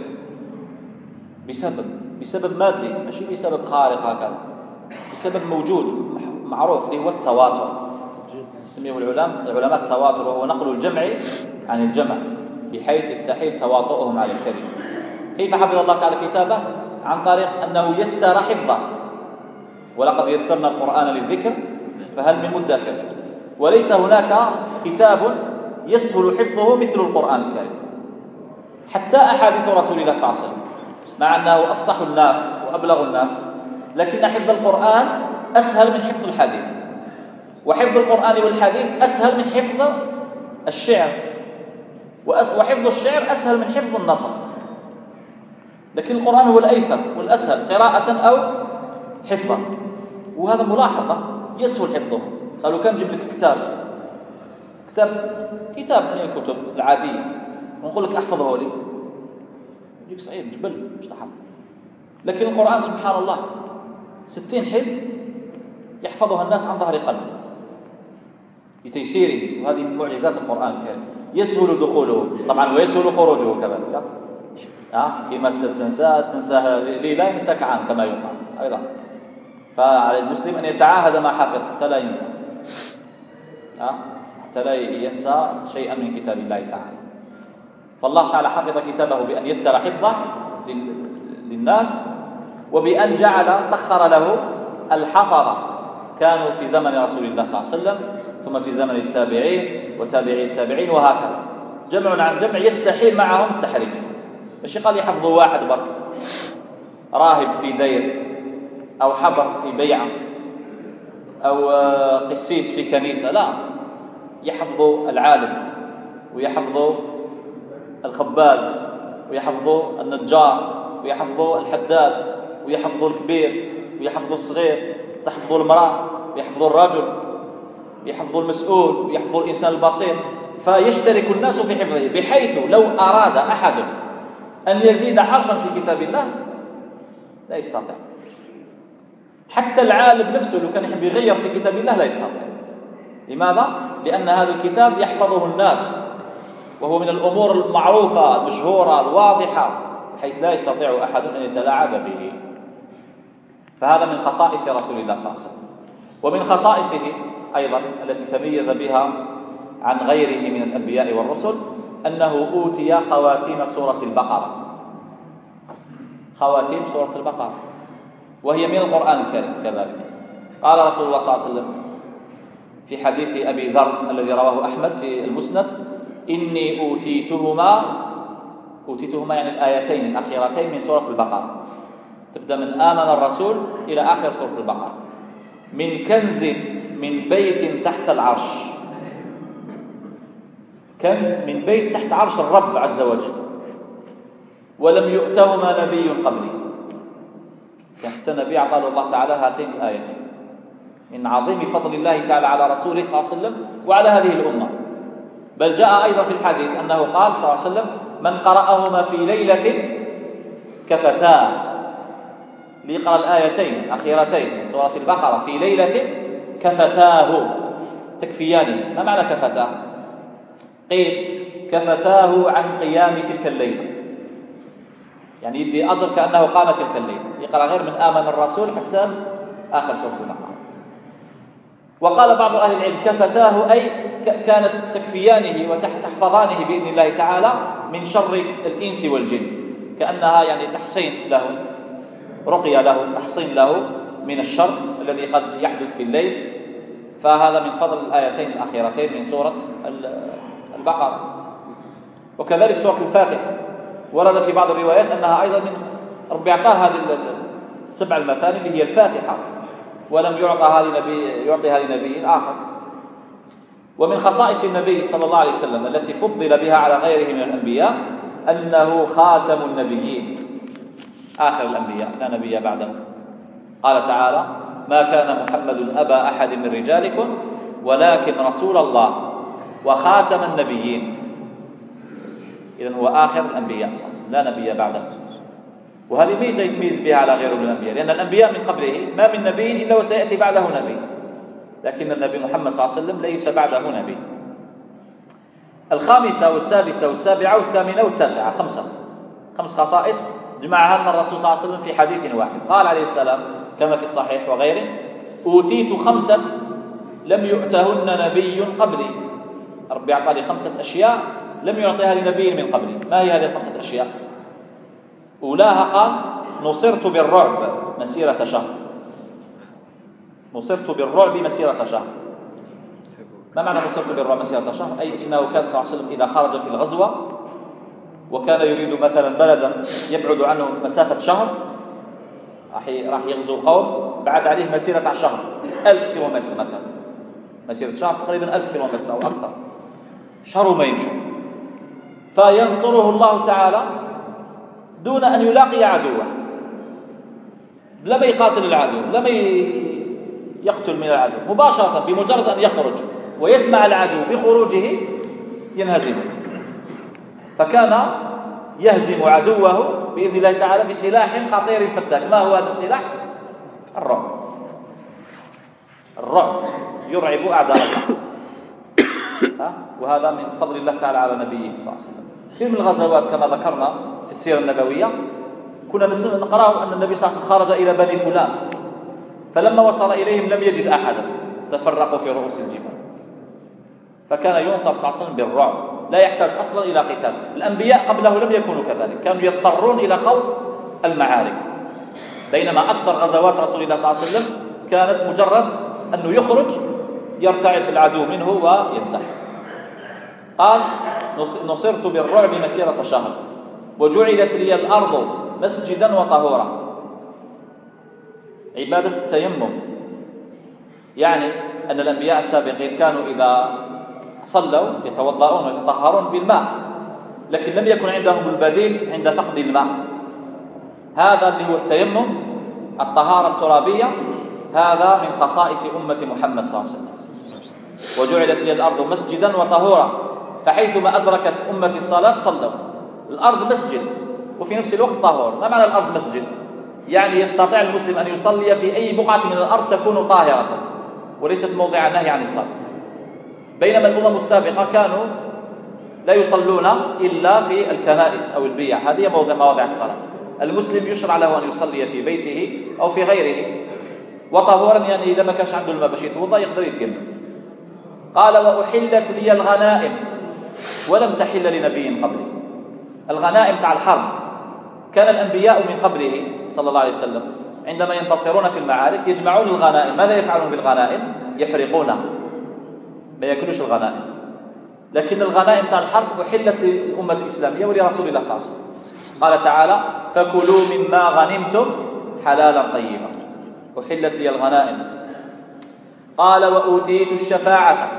S1: بسبب مادي، ماشي بسبب خارق هكذا، بسبب موجود معروف اللي هو التواتر، يسميه العلماء التواتر، وهو نقل الجمع عن الجمع بحيث يستحيل تواطؤهم على الكلمة. كيف حفظ الله تعالى كتابه؟ عن طريق أنه يسر حفظه، ولقد يسرنا القرآن للذكر فهل من مدكر. وليس هناك كتاب يسهل حفظه مثل القرآن الكريم. حتى أحاديث رسول الله صلى الله عليه وسلم مع أنه أفصح الناس وأبلغ الناس، لكن حفظ القرآن أسهل من حفظ الحديث، وحفظ القرآن والحديث أسهل من حفظ الشعر، وحفظ الشعر أسهل من حفظ النظم. لكن القرآن هو الأيسر والأسهل قراءة أو حفظا، وهذا ملاحظة يسهل حفظه. قالوا كان نجيب لك كتاب من الكتب العادية ونقول لك احفظه لي، يجيك صعيب جبل مش تحفظ. لكن القرآن سبحان الله 60 حزب يحفظها الناس عن ظهر قلب بتيسيره، وهذه من معجزات القرآن الكريم. يسهل دخوله طبعا ويسهل خروجه كذلك. كما تنساه لي لا ينساك عنه كما يقال أيضا. فعلى المسلم أن يتعاهد ما حفظ حتى لا ينسى، حتى لا ينسى شيئا من كتاب الله تعالى. فالله تعالى حفظ كتابه بأن يسر حفظه للناس، وبأن سخر له الحفظة، كانوا في زمن رسول الله صلى الله عليه وسلم، ثم في زمن التابعين وتابعي التابعين، وهكذا جمع عن جمع يستحيل معهم التحريف. مش قال يحفظوا واحد برك راهب في دير أو حبر في بيعة أو قسيس في كنيسة، لا، يحفظوا العالم ويحفظوا الخباز ويحفظوا النجار ويحفظوا الحداد ويحفظوا الكبير ويحفظوا الصغير، يحفظوا المرأة ويحفظوا الرجل ويحفظوا المسؤول ويحفظوا الإنسان البسيط. فيشترك الناس في حفظه، بحيث لو أراد أحد أن يزيد حرفا في كتاب الله لا يستطيع. حتى العالم نفسه لو كان يحب يغير في كتاب الله لا يستطيع. لماذا؟ لأن هذا الكتاب يحفظه الناس، وهو من الأمور المعروفة المشهورة الواضحة، حيث لا يستطيع أحد أن يتلاعب به. فهذا من خصائص رسول الله صلى الله عليه وسلم. ومن خصائصه أيضا التي تميز بها عن غيره من الأنبياء والرسل أنه أوتي خواتيم سورة البقرة. خواتيم سورة البقرة وهي من القرآن الكريم كذلك. قال رسول الله صلى الله عليه وسلم في حديث أبي ذر الذي رواه أحمد في المسند: إني أوتيتهما يعني الآيتين الأخيرتين من سورة البقرة، تبدأ من آمن الرسول إلى آخر سورة البقرة، من كنز من بيت تحت العرش. كنز من بيت تحت عرش الرب عز وجل، ولم يؤتهما نبي قبلي. حتى النبي أعطاه الله تعالى هاتين الآيتين من عظيم فضل الله تعالى على رسوله صلى الله عليه وسلم وعلى هذه الأمة. بل جاء أيضا في الحديث أنه قال صلى الله عليه وسلم: من قرأهما في ليلة كفتاه. ليقرأ الآيتين الأخيرتين من سورة البقرة في ليلة كفتاه، تكفيانه. ما معنى كفتاه؟ قيل كفتاه عن قيام تلك الليلة، يعني يدي أجر كأنه قام تلك الليلة، يقرأ غير من آمن الرسول حتى آخر سورة البقرة. وقال بعض أهل العلم كفتاه أي كانت تكفيانه وتحفظانه بإذن الله تعالى من شر الإنس والجن، كأنها يعني تحصين له، رقية له، تحصين له من الشر الذي قد يحدث في الليل. فهذا من فضل الآيتين الأخيرتين من سورة البقرة. وكذلك سورة الفاتحة ورد في بعض الروايات أنها أيضا من رب أعطاها هذه السبع المثاني اللي هي الفاتحة، ولم يعطي هذه نبي آخر. ومن خصائص النبي صلى الله عليه وسلم التي فضل بها على غيره من الأنبياء أنه خاتم النبيين، آخر الأنبياء، لا نبي بعده. قال تعالى: ما كان محمد أبا أحد من رجالكم ولكن رسول الله وخاتم النبيين. إذن هو آخر الأنبياء لا نبي بعده. وهذه ميزة يتميز بها على غيره من الأنبياء، لأن الأنبياء من قبله ما من نبي إلا وسيأتي بعده نبي، لكن النبي محمد صلى الله عليه وسلم ليس بعده نبي. الخامسة والسادسة والسابعة والثامنة والتاسعة، خمس خصائص جمعها لنا الرسول صلى الله عليه وسلم في حديث واحد. قال عليه السلام كما في الصحيح وغيره: أوتيت 5 لم يؤتهن نبي قبلي. ربي أعطاني 5 أشياء لم يعطيها لنبي من قبلي. ما هي هذه ال5 أشياء؟ أولاها قال: نصرت بالرعب مسيرة شهر. نصرت بالرعب مسيرة شهر. ما معنى نصرت بالرعب مسيرة شهر؟ أي إنه كان صلى الله عليه وسلم إذا خرج في الغزوة وكان يريد مثلا بلدا يبعد عنه مسافة شهر، راح يغزو قوم بعد عليه مسيرة شهر، 1000 كيلومتر مثلا، مسيرة شهر تقريبا 1000 كيلومتر أو أكثر، شهر وما يمشي، فينصره الله تعالى دون أن يلاقي عدوه، لم يقاتل العدو، لم يقتل من العدو، مباشرة بمجرد أن يخرج ويسمع العدو بخروجه ينهزم. فكان يهزم عدوه بإذن الله تعالى بسلاح خطير فتاك. ما هو هذا السلاح؟ الرعب. الرعب يرعب أعداء الله. وهذا من فضل الله تعالى على نبيه صلى الله عليه وسلم. في من الغزوات كما ذكرنا في السيرة النبوية كنا نقرأ أن النبي صلى الله عليه وسلم خرج إلى بني فلان، فلما وصل إليهم لم يجد أحدا، تفرقوا في رؤوس الجبال. فكان ينصر صلى الله عليه وسلم بالرعب، لا يحتاج أصلا إلى قتال. الأنبياء قبله لم يكونوا كذلك، كانوا يضطرون إلى خوض المعارك، بينما أكثر غزوات رسول الله صلى الله عليه وسلم كانت مجرد أنه يخرج يرتعب العدو منه وينسحب. قال: نصرت بالرعب مسيرة شهر وجعلت لي الأرض مسجدا وطهورا. عبادة التيمم، يعني أن الأنبياء السابقين كانوا إذا صلوا يتوضؤون ويتطهرون بالماء، لكن لم يكن عندهم البديل عند فقد الماء. هذا اللي هو التيمم، الطهارة الترابية، هذا من خصائص أمة محمد صلى الله عليه وسلم. وجعلت لي الأرض مسجدا وطهورا، فحيثما أدركت أمة الصلاة صلوا. الأرض مسجد وفي نفس الوقت طهور. ما معنى الأرض مسجد؟ يعني يستطيع المسلم أن يصلي في أي بقعة من الأرض تكون طاهرة وليست موضع نهي عن الصلاة، بينما الأمم السابقة كانوا لا يصلون إلا في الكنائس أو البيع، هذه مواضع الصلاة. المسلم يشرع له أن يصلي في بيته أو في غيره. وطهورا يعني إذا ما كانش عنده الماء باش يتوضأ يقدر يتيمم. قال: وأحلت لي الغنائم ولم تحل لنبي قبلي. الغنائم تاع الحرب، كان الأنبياء من قبله صلى الله عليه وسلم عندما ينتصرون في المعارك يجمعون الغنائم. ماذا يفعلون بالغنائم؟ يحرقونها، ما يأكلوش الغنائم. لكن الغنائم تاع الحرب أحلت للأمة الإسلامية ولرسول الله صلى الله عليه وسلم. قال تعالى: فكلوا مما غنمتم حلالا طيبا. أحلت لي الغنائم. قال: وأوتيت الشفاعة.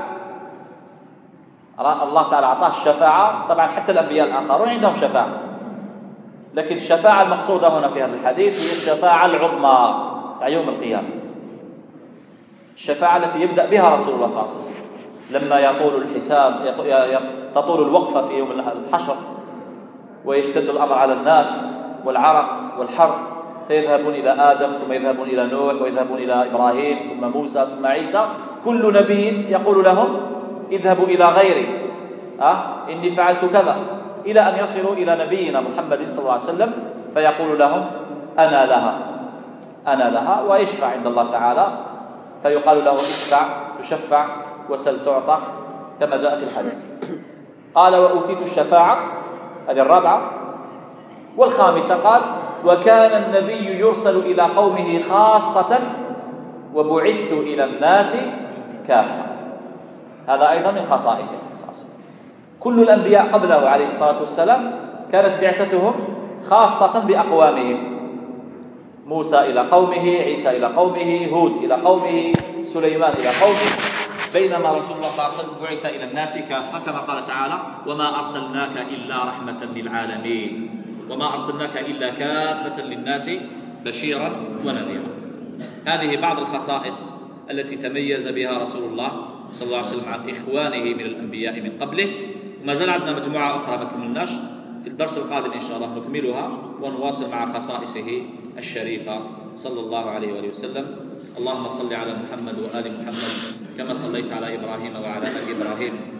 S1: الله تعالى أعطاه الشفاعة. طبعا حتى الأنبياء الآخرون عندهم شفاعة، لكن الشفاعة المقصودة هنا في هذا الحديث هي الشفاعة العظمى تاع يوم القيامة، الشفاعة التي يبدأ بها رسول الله صلى الله عليه وسلم لما يطول الحساب، تطول الوقفة في يوم الحشر ويشتد الأمر على الناس والعرق والحر، فيذهبون إلى آدم ثم يذهبون إلى نوح ويذهبون إلى إبراهيم ثم موسى ثم عيسى. كل نبي يقول لهم: اذهبوا إلى غيري، إني فعلت كذا، إلى أن يصلوا إلى نبينا محمد صلى الله عليه وسلم فيقول لهم: أنا لها، ويشفع عند الله تعالى، فيقال له: اشفع تشفع وسل تعطى، كما جاء في الحديث. قال: وأوتيت الشفاعة، هذه الرابعة. والخامسة قال: وكان النبي يرسل إلى قومه خاصة وبعثت إلى الناس كافة. هذا أيضا من خصائصه. كل الأنبياء قبله عليه الصلاة والسلام كانت بعثتهم خاصة بأقوامهم، موسى إلى قومه، عيسى إلى قومه، هود إلى قومه، سليمان إلى قومه، بينما رسول الله صلى الله عليه وسلم بعث إلى الناس كافة، كما قال تعالى: وما أرسلناك إلا رحمة للعالمين، وما أرسلناك إلا كافة للناس بشيرا ونذيرا. هذه بعض الخصائص التي تميز بها رسول الله صلى الله عليه وسلم عن إخوانه من الأنبياء من قبله. وما زال عندنا مجموعة أخرى ما كملناش، في الدرس القادم إن شاء الله نكملها ونواصل مع خصائصه الشريفة صلى الله عليه وآله وسلم. اللهم صل على محمد وآل محمد كما صليت على إبراهيم وعلى آل إبراهيم